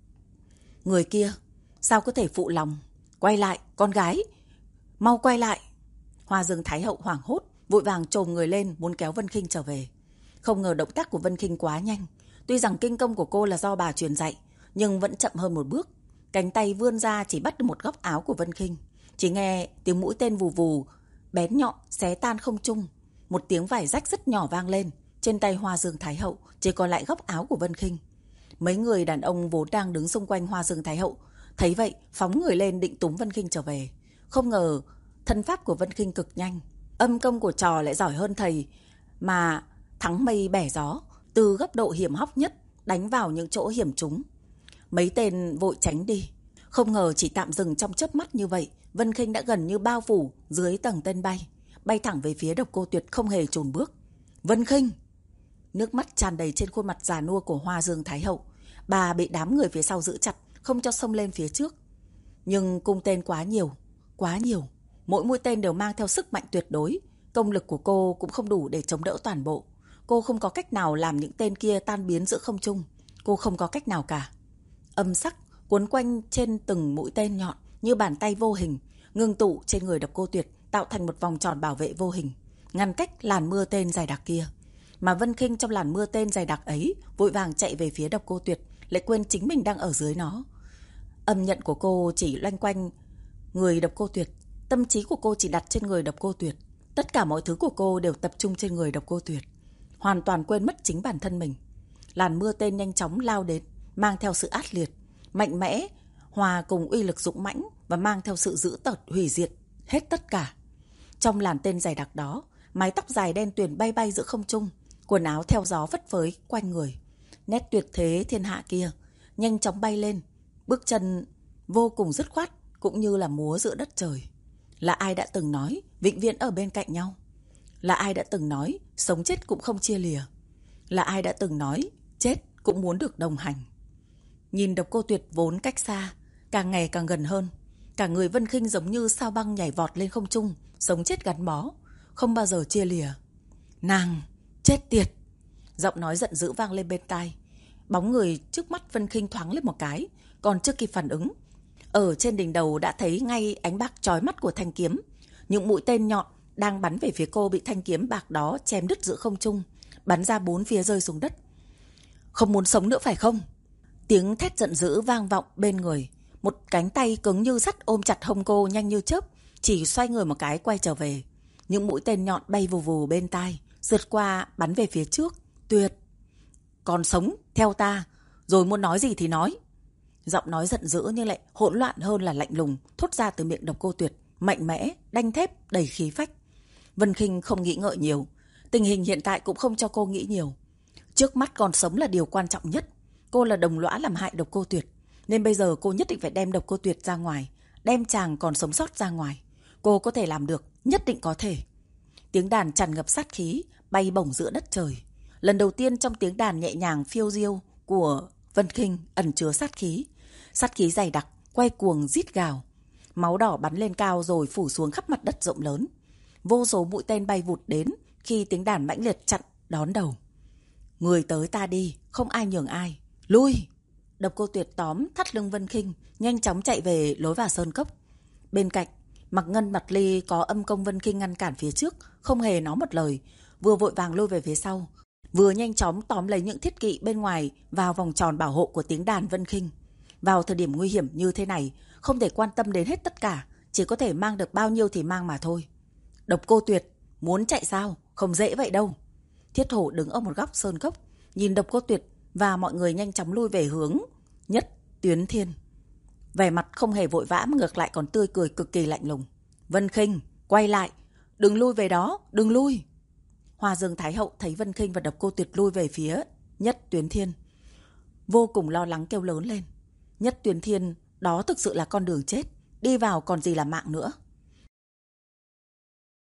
Người kia, sao có thể phụ lòng? Quay lại, con gái, mau quay lại. Hoa Dương Thái Hậu hoảng hốt, vội vàng chồm người lên muốn kéo Vân Khinh trở về. Không ngờ động tác của Vân Khinh quá nhanh. Tuy rằng kinh công của cô là do bà truyền dạy, nhưng vẫn chậm hơn một bước. Cánh tay vươn ra chỉ bắt được một góc áo của Vân Khinh. Chỉ nghe tiếng mũi tên vù vù, bén nhọn, xé tan không trung. Một tiếng vải rách rất nhỏ vang lên. Trên tay Hoa Dương Thái Hậu chỉ còn lại góc áo của Vân Khinh. Mấy người đàn ông vốn đang đứng xung quanh Hoa Dương Thái Hậu thấy vậy phóng người lên định túm Vân Khinh trở về. Không ngờ thân pháp của Vân Khinh cực nhanh, âm công của trò lại giỏi hơn thầy, mà thắng mây bẻ gió, từ góc độ hiểm hóc nhất đánh vào những chỗ hiểm trúng. Mấy tên vội tránh đi. Không ngờ chỉ tạm dừng trong chớp mắt như vậy, Vân Khinh đã gần như bao phủ dưới tầng tên bay, bay thẳng về phía Độc Cô Tuyệt không hề chùn bước. Vân Khinh! Nước mắt tràn đầy trên khuôn mặt già nua của Hoa Dương Thái Hậu. Bà bị đám người phía sau giữ chặt, không cho xông lên phía trước. Nhưng cung tên quá nhiều, quá nhiều. Mỗi mũi tên đều mang theo sức mạnh tuyệt đối. Công lực của cô cũng không đủ để chống đỡ toàn bộ. Cô không có cách nào làm những tên kia tan biến giữa không trung. Cô không có cách nào cả. Âm sắc cuốn quanh trên từng mũi tên nhọn như bàn tay vô hình, ngưng tụ trên người Độc Cô Tuyệt, tạo thành một vòng tròn bảo vệ vô hình, ngăn cách làn mưa tên dày đặc kia. Mà Vân Khinh trong làn mưa tên dày đặc ấy vội vàng chạy về phía Độc Cô Tuyệt, lại quên chính mình đang ở dưới nó. Âm nhận của cô chỉ loanh quanh người Độc Cô Tuyệt, tâm trí của cô chỉ đặt trên người Độc Cô Tuyệt. Tất cả mọi thứ của cô đều tập trung trên người Độc Cô Tuyệt, hoàn toàn quên mất chính bản thân mình. Làn mưa tên nhanh chóng lao đến, mang theo sự ác liệt, mạnh mẽ, hòa cùng uy lực dũng mãnh và mang theo sự dữ tợn hủy diệt hết tất cả. Trong làn tên dày đặc đó, mái tóc dài đen tuyền bay bay giữa không trung, quần áo theo gió phất phới quanh người. Nét tuyệt thế thiên hạ kia nhanh chóng bay lên, bước chân vô cùng dứt khoát, cũng như là múa giữa đất trời. Là ai đã từng nói vĩnh viễn ở bên cạnh nhau? Là ai đã từng nói sống chết cũng không chia lìa? Là ai đã từng nói chết cũng muốn được đồng hành? Nhìn Độc Cô Tuyệt vốn cách xa, càng ngày càng gần hơn. Cả người Vân Khinh giống như sao băng nhảy vọt lên không trung, sống chết gắn bó, không bao giờ chia lìa. Nàng chết tiệt! Giọng nói giận dữ vang lên bên tai. Bóng người trước mắt Vân Khinh thoáng lên một cái, còn chưa kịp phản ứng, ở trên đỉnh đầu đã thấy ngay ánh bạc chói mắt của thanh kiếm. Những mũi tên nhọn đang bắn về phía cô bị thanh kiếm bạc đó chém đứt giữa không trung, bắn ra bốn phía rơi xuống đất. Không muốn sống nữa phải không? Tiếng thét giận dữ vang vọng bên người. Một cánh tay cứng như sắt ôm chặt hông cô nhanh như chớp, chỉ xoay người một cái quay trở về. Những mũi tên nhọn bay vù vù bên tai, rượt qua bắn về phía trước. Tuyệt! Còn sống, theo ta, rồi muốn nói gì thì nói. Giọng nói giận dữ nhưng lại hỗn loạn hơn là lạnh lùng, thốt ra từ miệng Độc Cô Tuyệt, mạnh mẽ, đanh thép, đầy khí phách. Vân Khinh không nghĩ ngợi nhiều, tình hình hiện tại cũng không cho cô nghĩ nhiều. Trước mắt còn sống là điều quan trọng nhất. Cô là đồng lõa làm hại Độc Cô Tuyệt, nên bây giờ cô nhất định phải đem Độc Cô Tuyệt ra ngoài, đem chàng còn sống sót ra ngoài. Cô có thể làm được, nhất định có thể. Tiếng đàn tràn ngập sát khí, bay bổng giữa đất trời. Lần đầu tiên trong tiếng đàn nhẹ nhàng phiêu diêu của Vân Khinh ẩn chứa sát khí. Sát khí dày đặc, quay cuồng rít gào. Máu đỏ bắn lên cao rồi phủ xuống khắp mặt đất rộng lớn. Vô số mũi tên bay vụt đến khi tiếng đàn mãnh liệt chặn đón đầu. Người tới ta đi, không ai nhường ai. Lui! Độc Cô Tuyệt tóm thắt lưng Vân Khinh, nhanh chóng chạy về lối vào sơn cốc. Bên cạnh, Mặc Ngân Mặc Ly có âm công Vân Khinh ngăn cản phía trước, không hề nói một lời, vừa vội vàng lui về phía sau. vừa nhanh chóng tóm lấy những thiết kỵ bên ngoài vào vòng tròn bảo hộ của tiếng đàn Vân Khinh. Vào thời điểm nguy hiểm như thế này, không thể quan tâm đến hết tất cả, chỉ có thể mang được bao nhiêu thì mang mà thôi. Độc Cô Tuyệt, muốn chạy sao? Không dễ vậy đâu. Thiết Hổ đứng ở một góc sơn cốc, nhìn Độc Cô Tuyệt và mọi người nhanh chóng lui về hướng Nhất Tuyến Thiên. Vẻ mặt không hề vội vã mà ngược lại còn tươi cười cực kỳ lạnh lùng. Vân Khinh, quay lại, đừng lui về đó, đừng lui. Hoa Dương Thái Hậu thấy Vân Khinh và Độc Cô Tuyệt lui về phía Nhất Tuyến Thiên, vô cùng lo lắng kêu lớn lên. Nhất Tuyến Thiên, đó thực sự là con đường chết, đi vào còn gì là mạng nữa.